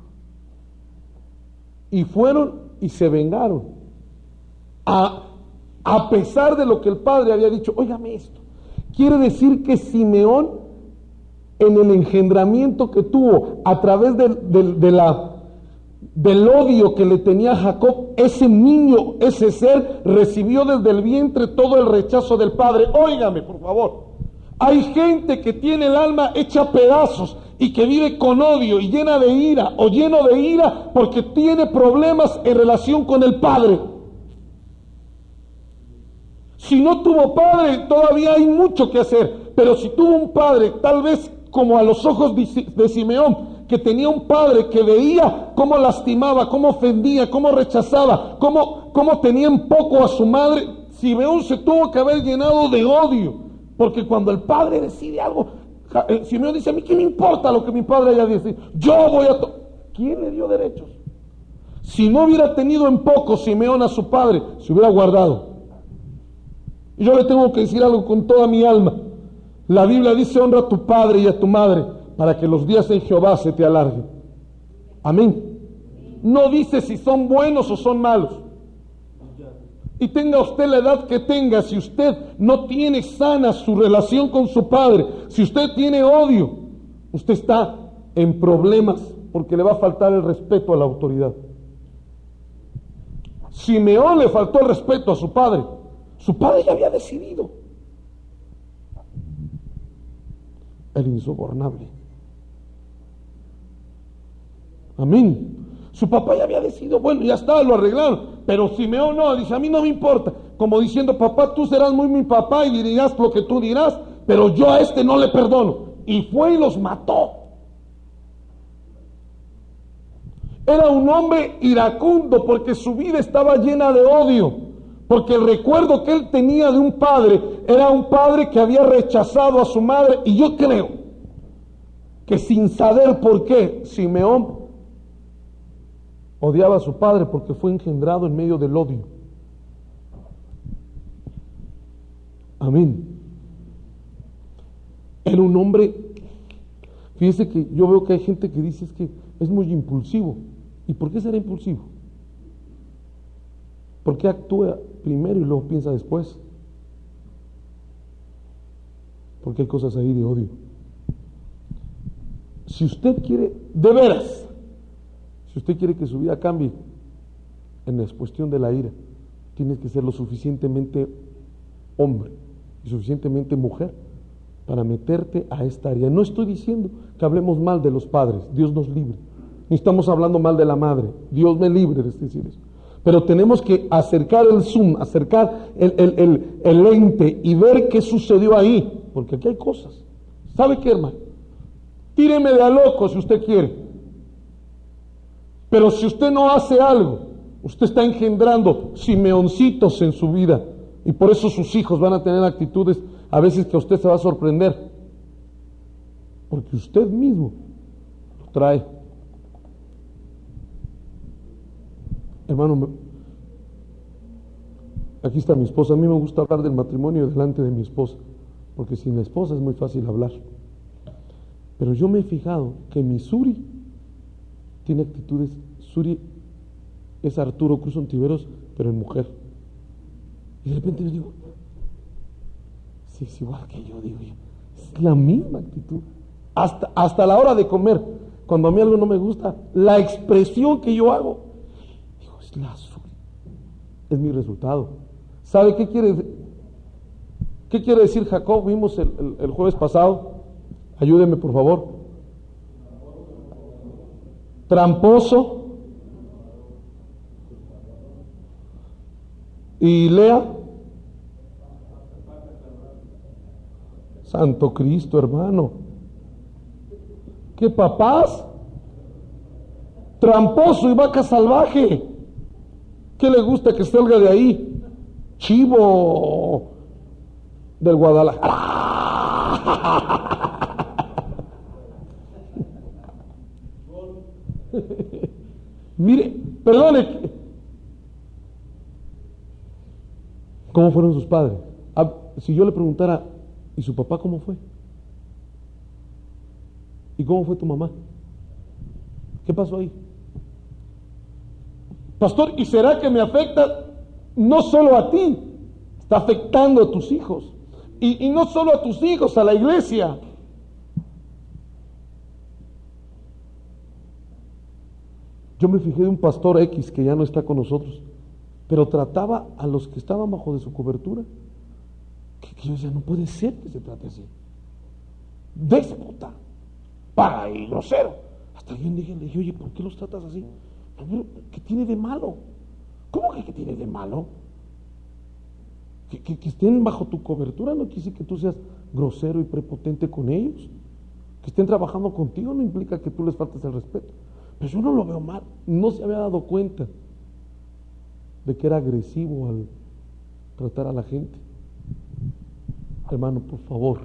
y fueron y se vengaron, a, a pesar de lo que el padre había dicho. Óigame esto, quiere decir que Simeón, en el engendramiento que tuvo a través de, de, de la, del odio que le tenía Jacob, ese niño, ese ser, recibió desde el vientre todo el rechazo del padre. Óigame, por favor, hay gente que tiene el alma hecha pedazos y que vive con odio y llena de ira o lleno de ira porque tiene problemas en relación con el padre. Si no tuvo padre, todavía hay mucho que hacer, pero si tuvo un padre, tal vez como a los ojos de Simeón, que tenía un padre que veía cómo lastimaba, cómo ofendía, cómo rechazaba, cómo, cómo tenía en poco a su madre, Simeón se tuvo que haber llenado de odio, porque cuando el padre decide algo, Simeón dice, a mí qué me importa lo que mi padre haya decidido, yo voy a... ¿Quién le dio derechos? Si no hubiera tenido en poco Simeón a su padre, se hubiera guardado. Y yo le tengo que decir algo con toda mi alma. La Biblia dice, honra a tu padre y a tu madre, para que los días en Jehová se te alarguen. Amén. No dice si son buenos o son malos. Y tenga usted la edad que tenga, si usted no tiene sana su relación con su padre, si usted tiene odio, usted está en problemas porque le va a faltar el respeto a la autoridad. Simeón le faltó el respeto a su padre. Su padre ya había decidido. El insobornable. Amén. Su papá ya había decidido, bueno, ya está, lo arreglaron. Pero Simeón no, dice, a mí no me importa. Como diciendo, papá, tú serás muy mi papá y dirás lo que tú dirás, pero yo a este no le perdono. Y fue y los mató. Era un hombre iracundo porque su vida estaba llena de odio. Porque el recuerdo que él tenía de un padre era un padre que había rechazado a su madre. Y yo creo que sin saber por qué, Simeón odiaba a su padre porque fue engendrado en medio del odio. Amén. Era un hombre, fíjese que yo veo que hay gente que dice es que es muy impulsivo. ¿Y por qué será impulsivo? ¿Por qué actúa primero y luego piensa después? Porque hay cosas ahí de odio. Si usted quiere, de veras, si usted quiere que su vida cambie en la cuestión de la ira, tienes que ser lo suficientemente hombre y suficientemente mujer para meterte a esta área. No estoy diciendo que hablemos mal de los padres, Dios nos libre. Ni estamos hablando mal de la madre, Dios me libre de decir eso. Pero tenemos que acercar el zoom, acercar el, el, el, el lente y ver qué sucedió ahí, porque aquí hay cosas. ¿Sabe qué, hermano? Tíreme de a loco si usted quiere. Pero si usted no hace algo, usted está engendrando simeoncitos en su vida. Y por eso sus hijos van a tener actitudes a veces que a usted se va a sorprender. Porque usted mismo lo trae. Hermano, aquí está mi esposa. A mí me gusta hablar del matrimonio delante de mi esposa, porque sin la esposa es muy fácil hablar. Pero yo me he fijado que mi Suri tiene actitudes. Suri es Arturo Cruz Ontiveros, pero en mujer. Y de repente yo digo, sí, es igual que yo, digo yo. Es la misma actitud. Hasta, hasta la hora de comer, cuando a mí algo no me gusta, la expresión que yo hago, digo, es la azul. Es mi resultado. ¿Sabe qué quiere, qué quiere decir Jacob? Vimos el, el, el jueves pasado. Ayúdeme, por favor. Tramposo. Y Lea. Santo Cristo, hermano. ¿Qué papás? Tramposo y vaca salvaje. ¿Qué le gusta que salga de ahí? Chivo del Guadalajara. Mire, perdone. ¿Cómo fueron sus padres? Ah, si yo le preguntara, ¿y su papá cómo fue? ¿Y cómo fue tu mamá? ¿Qué pasó ahí? Pastor, ¿y será que me afecta no solo a ti? Está afectando a tus hijos. Y, y no solo a tus hijos, a la iglesia. Yo me fijé de un pastor X que ya no está con nosotros, pero trataba a los que estaban bajo de su cobertura. Que, que yo decía, no puede ser que se trate así. Déspota, para y grosero. Hasta yo le dije, le dije, oye, ¿por qué los tratas así? ¿Qué tiene de malo? ¿Cómo que qué tiene de malo? Que, que, que estén bajo tu cobertura no quiere decir que tú seas grosero y prepotente con ellos. Que estén trabajando contigo no implica que tú les faltes el respeto. Pero yo no lo veo mal. No se había dado cuenta de que era agresivo al tratar a la gente. Hermano, por favor,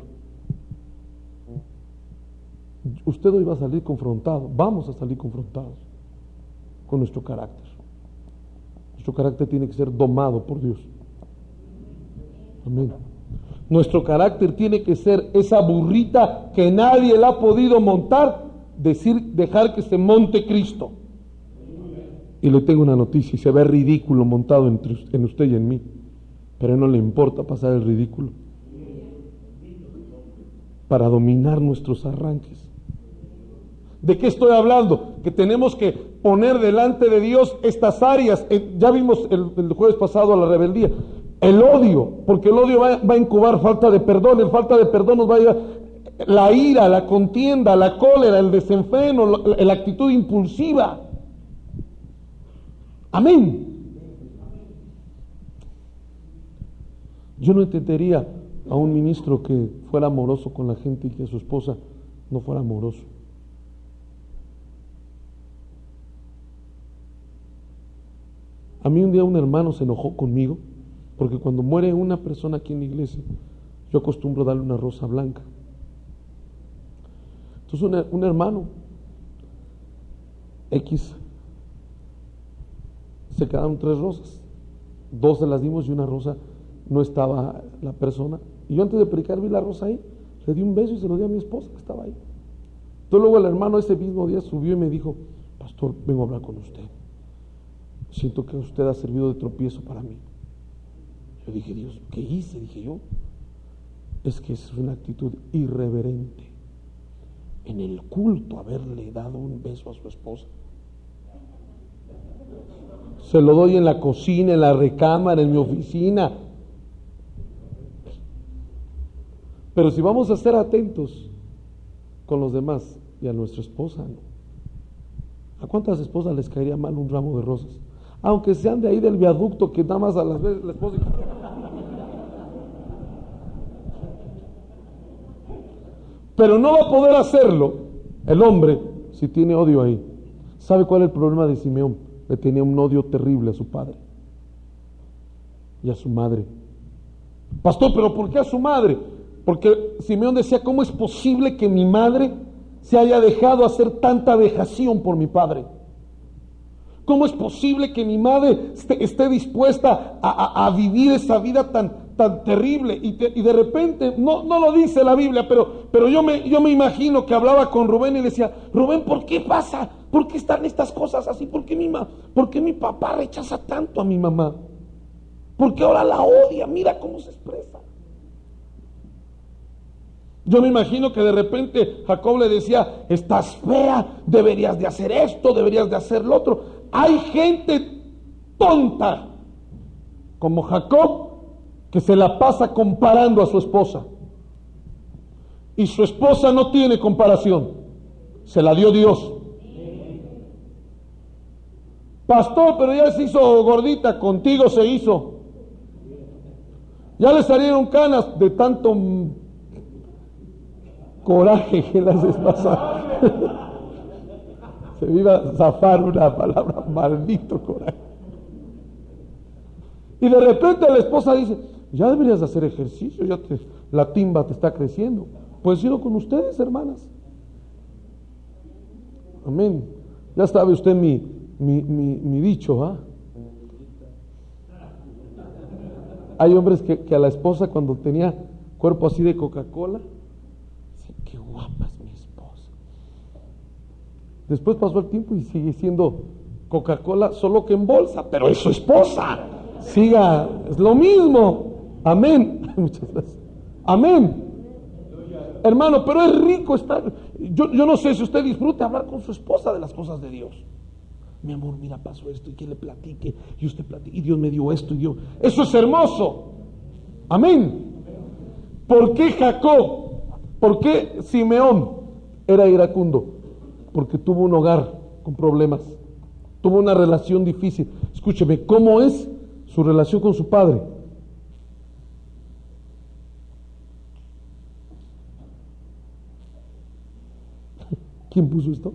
usted hoy va a salir confrontado. Vamos a salir confrontados con nuestro carácter. Nuestro carácter tiene que ser domado por Dios. Amén. Nuestro carácter tiene que ser esa burrita que nadie la ha podido montar, decir, dejar que se monte Cristo. Y le tengo una noticia, y se ve ridículo montado entre, en usted y en mí, pero no le importa pasar el ridículo para dominar nuestros arranques. ¿De qué estoy hablando? Que tenemos que poner delante de Dios estas áreas. Eh, ya vimos el, el jueves pasado a la rebeldía. El odio, porque el odio va, va a incubar falta de perdón. El falta de perdón nos va a llevar la ira, la contienda, la cólera, el desenfreno, la, la actitud impulsiva. Amén. Yo no entendería a un ministro que fuera amoroso con la gente y que a su esposa no fuera amoroso. A mí un día un hermano se enojó conmigo porque cuando muere una persona aquí en la iglesia, yo acostumbro darle una rosa blanca. Entonces una, un hermano X, se quedaron tres rosas, dos se las dimos y una rosa no estaba la persona. Y yo antes de predicar vi la rosa ahí, le di un beso y se lo di a mi esposa que estaba ahí. Entonces luego el hermano ese mismo día subió y me dijo, pastor, vengo a hablar con usted. Siento que usted ha servido de tropiezo para mí. Yo dije, Dios, ¿qué hice? Dije yo, es que es una actitud irreverente. En el culto haberle dado un beso a su esposa. Se lo doy en la cocina, en la recámara, en mi oficina. Pero si vamos a ser atentos con los demás y a nuestra esposa, ¿no? ¿A cuántas esposas les caería mal un ramo de rosas? Aunque sean de ahí del viaducto que nada más a las veces la esposa. Pero no va a poder hacerlo el hombre si tiene odio ahí. ¿Sabe cuál es el problema de Simeón? Le tenía un odio terrible a su padre y a su madre. Pastor, ¿pero por qué a su madre? Porque Simeón decía, ¿cómo es posible que mi madre se haya dejado hacer tanta vejación por mi padre? ¿Cómo es posible que mi madre esté, esté dispuesta a, a, a vivir esa vida tan, tan terrible? Y, te, y de repente, no, no lo dice la Biblia, pero, pero yo, me, yo me imagino que hablaba con Rubén y le decía, Rubén, ¿por qué pasa? ¿Por qué están estas cosas así? ¿Por qué mi, ma, por qué mi papá rechaza tanto a mi mamá? ¿Por qué ahora la odia? Mira cómo se expresa. Yo me imagino que de repente Jacob le decía, estás fea, deberías de hacer esto, deberías de hacer lo otro. Hay gente tonta como Jacob que se la pasa comparando a su esposa. Y su esposa no tiene comparación, se la dio Dios. Pastor, pero ya se hizo gordita, contigo se hizo. Ya le salieron canas de tanto coraje que las haces pasar. Se me iba a zafar una palabra, maldito coraje. Y de repente la esposa dice, ya deberías de hacer ejercicio, ya te, la timba te está creciendo. Pues sigo con ustedes, hermanas. Amén. Ya sabe usted mi, mi, mi, mi dicho, ¿ah? Hay hombres que, que a la esposa cuando tenía cuerpo así de Coca-Cola, dicen, qué guapa es mi esposa. Después pasó el tiempo y sigue siendo Coca-Cola, solo que en bolsa, pero es su esposa. Siga, es lo mismo. Amén. Muchas gracias. Amén. Hermano, pero es rico estar. Yo, yo no sé si usted disfruta hablar con su esposa de las cosas de Dios. Mi amor, mira, pasó esto y que le platique. Y usted platique. Y Dios me dio esto y Dios. Eso es hermoso. Amén. ¿Por qué Jacob? ¿Por qué Simeón era iracundo? Porque tuvo un hogar con problemas. Tuvo una relación difícil. Escúcheme, ¿cómo es su relación con su padre? ¿Quién puso esto?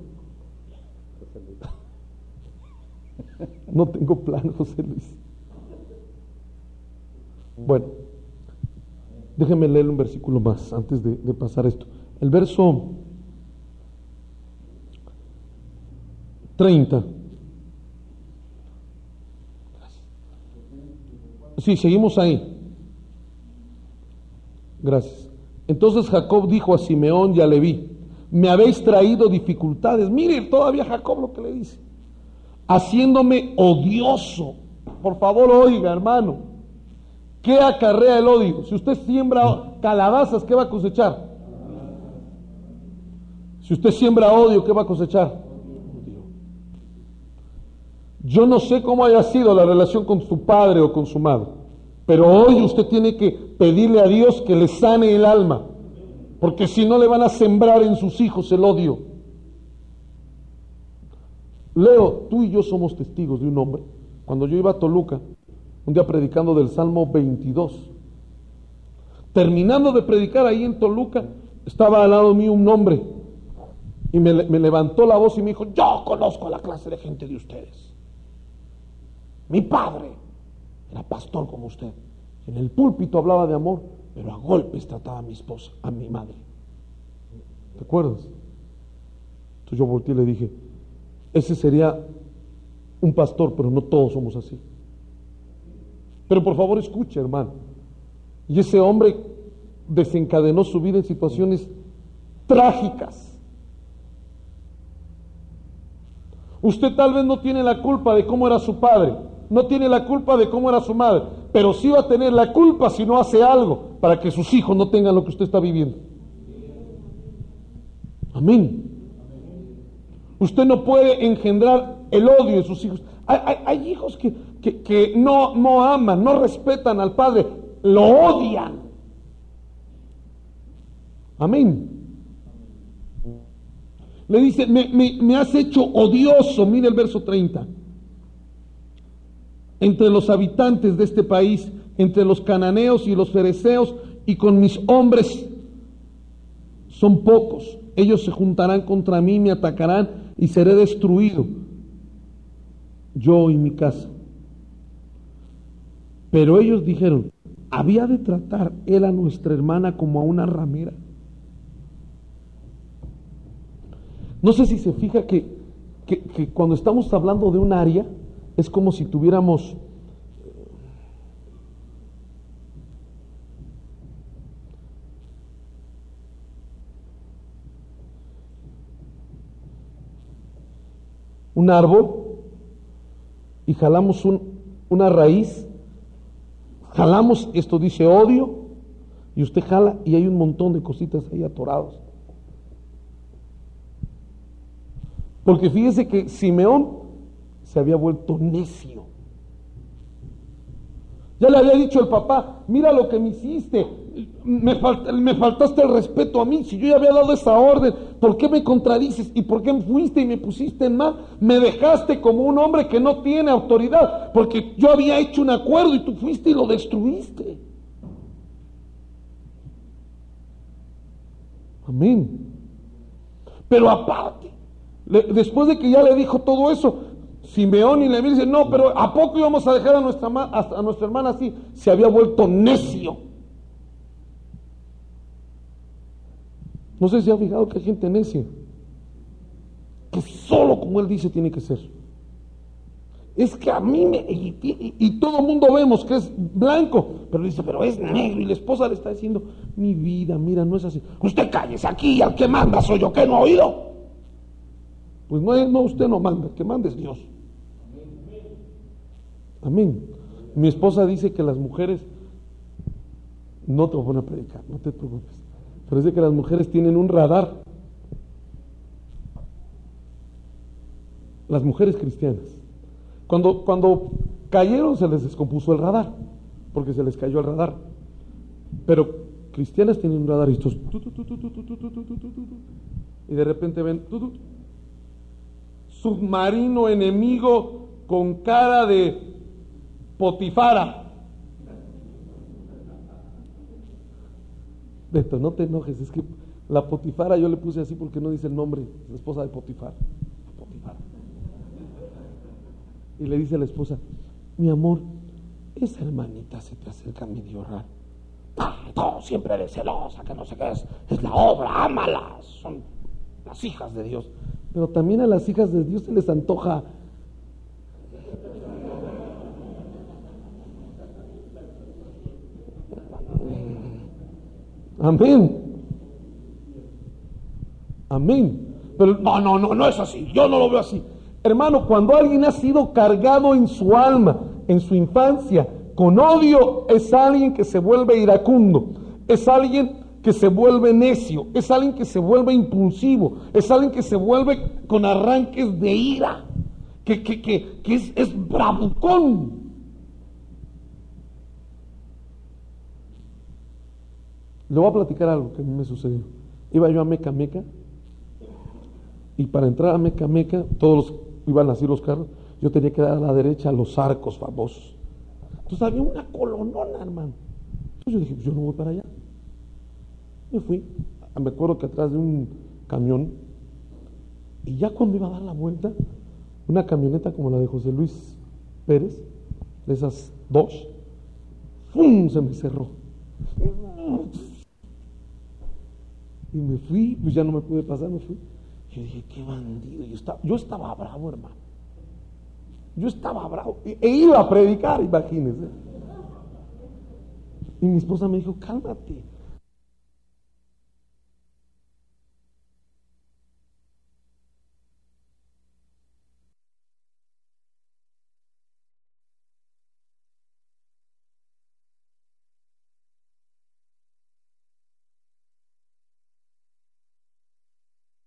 No tengo plan, José Luis. Bueno, déjeme leer un versículo más antes de, de pasar esto. El verso treinta. Sí, seguimos ahí. Gracias. Entonces Jacob dijo a Simeón y a Leví, me habéis traído dificultades. Mire todavía Jacob lo que le dice. Haciéndome odioso. Por favor, oiga, hermano. ¿Qué acarrea el odio? Si usted siembra calabazas, ¿qué va a cosechar? Si usted siembra odio, ¿qué va a cosechar? Yo no sé cómo haya sido la relación con su padre o con su madre, pero hoy usted tiene que pedirle a Dios que le sane el alma, porque si no le van a sembrar en sus hijos el odio. Leo, tú y yo somos testigos de un hombre. Cuando yo iba a Toluca, un día predicando del Salmo veintidós, terminando de predicar ahí en Toluca, estaba al lado mío un hombre y me, me levantó la voz y me dijo, yo conozco a la clase de gente de ustedes. Mi padre era pastor como usted. En el púlpito hablaba de amor, pero a golpes trataba a mi esposa, a mi madre. ¿Te acuerdas? Entonces yo volteé y le dije, ese sería un pastor, pero no todos somos así. Pero por favor escuche, hermano. Y ese hombre desencadenó su vida en situaciones trágicas. Usted tal vez no tiene la culpa de cómo era su padre, no tiene la culpa de cómo era su madre, pero sí va a tener la culpa si no hace algo para que sus hijos no tengan lo que usted está viviendo. Amén. Usted no puede engendrar el odio en sus hijos. Hay, hay, hay hijos que, que, que no, no aman, no respetan al padre, lo odian. Amén. Le dice, me, me, me has hecho odioso. Mire el verso treinta. Entre los habitantes de este país, entre los cananeos y los fereceos, y con mis hombres son pocos. Ellos se juntarán contra mí, me atacarán y seré destruido, yo y mi casa. Pero ellos dijeron, ¿había de tratar él a nuestra hermana como a una ramera? No sé si se fija que, que, que cuando estamos hablando de un área, es como si tuviéramos un árbol y jalamos un, una raíz, jalamos, esto dice odio, Y usted jala y hay un montón de cositas ahí atorados. Porque fíjese que Simeón se había vuelto necio. Ya le había dicho el papá, mira lo que me hiciste, me, falt me faltaste el respeto a mí, si yo ya había dado esa orden, ¿por qué me contradices? ¿Y por qué fuiste y me pusiste en mal? Me dejaste como un hombre que no tiene autoridad, porque yo había hecho un acuerdo y tú fuiste y lo destruiste. Amén. Pero aparte, le, después de que ya le dijo todo eso, Simeón y Leví dicen, no, pero ¿a poco íbamos a dejar a nuestra, a, a nuestra hermana así? Se había vuelto necio. No sé si ha fijado que hay gente necia, que solo como él dice tiene que ser. Es que a mí me... Y, y, y todo el mundo vemos que es blanco, pero dice, pero es negro, y la esposa le está diciendo, mi vida, mira, no es así. Usted cállese aquí, al que manda soy yo, que no ha oído. Pues no, no, usted no manda, el que manda es Dios. Amén. Mi esposa dice que las mujeres, no te voy a poner a predicar, no te preocupes, pero dice que las mujeres tienen un radar. Las mujeres cristianas, cuando, cuando cayeron se les descompuso el radar, porque se les cayó el radar, pero cristianas tienen un radar y estos, tu, tu, tu, tu, tu, tu, tu, tu, tu, tu, tu, y de repente ven tu, tu, submarino enemigo con cara de Potifara. Beto, no te enojes, es que la Potifara yo le puse así porque no dice el nombre, la esposa de Potifar. Potifara. Y le dice a la esposa, mi amor, esa hermanita se te acerca medio raro. Ah, no, siempre eres celosa, que no sé qué es, es la obra, ámalas, son las hijas de Dios. Pero también a las hijas de Dios se les antoja. Amén. Amén. Pero no, no, no, no es así. Yo no lo veo así. Hermano, cuando alguien ha sido cargado en su alma, en su infancia, con odio, es alguien que se vuelve iracundo. Es alguien que se vuelve necio. Es alguien que se vuelve impulsivo. Es alguien que se vuelve con arranques de ira. Que, que, que, que es, es bravucón. Le voy a platicar algo que a mí me sucedió. Iba yo a Meca Meca, y para entrar a Meca Meca, todos los, iban así los carros, yo tenía que dar a la derecha a los arcos famosos. Entonces había una colonona, hermano. Entonces yo dije, pues yo no voy para allá. Me fui, me acuerdo que atrás de un camión, y ya cuando iba a dar la vuelta, una camioneta como la de José Luis Pérez, de esas dos, ¡fum!, se me cerró. Y me fui, pues ya no me pude pasar, me fui. Yo dije, qué bandido. Yo estaba, yo estaba bravo, hermano. Yo estaba bravo. E, e iba a predicar, imagínense. Y mi esposa me dijo, cálmate.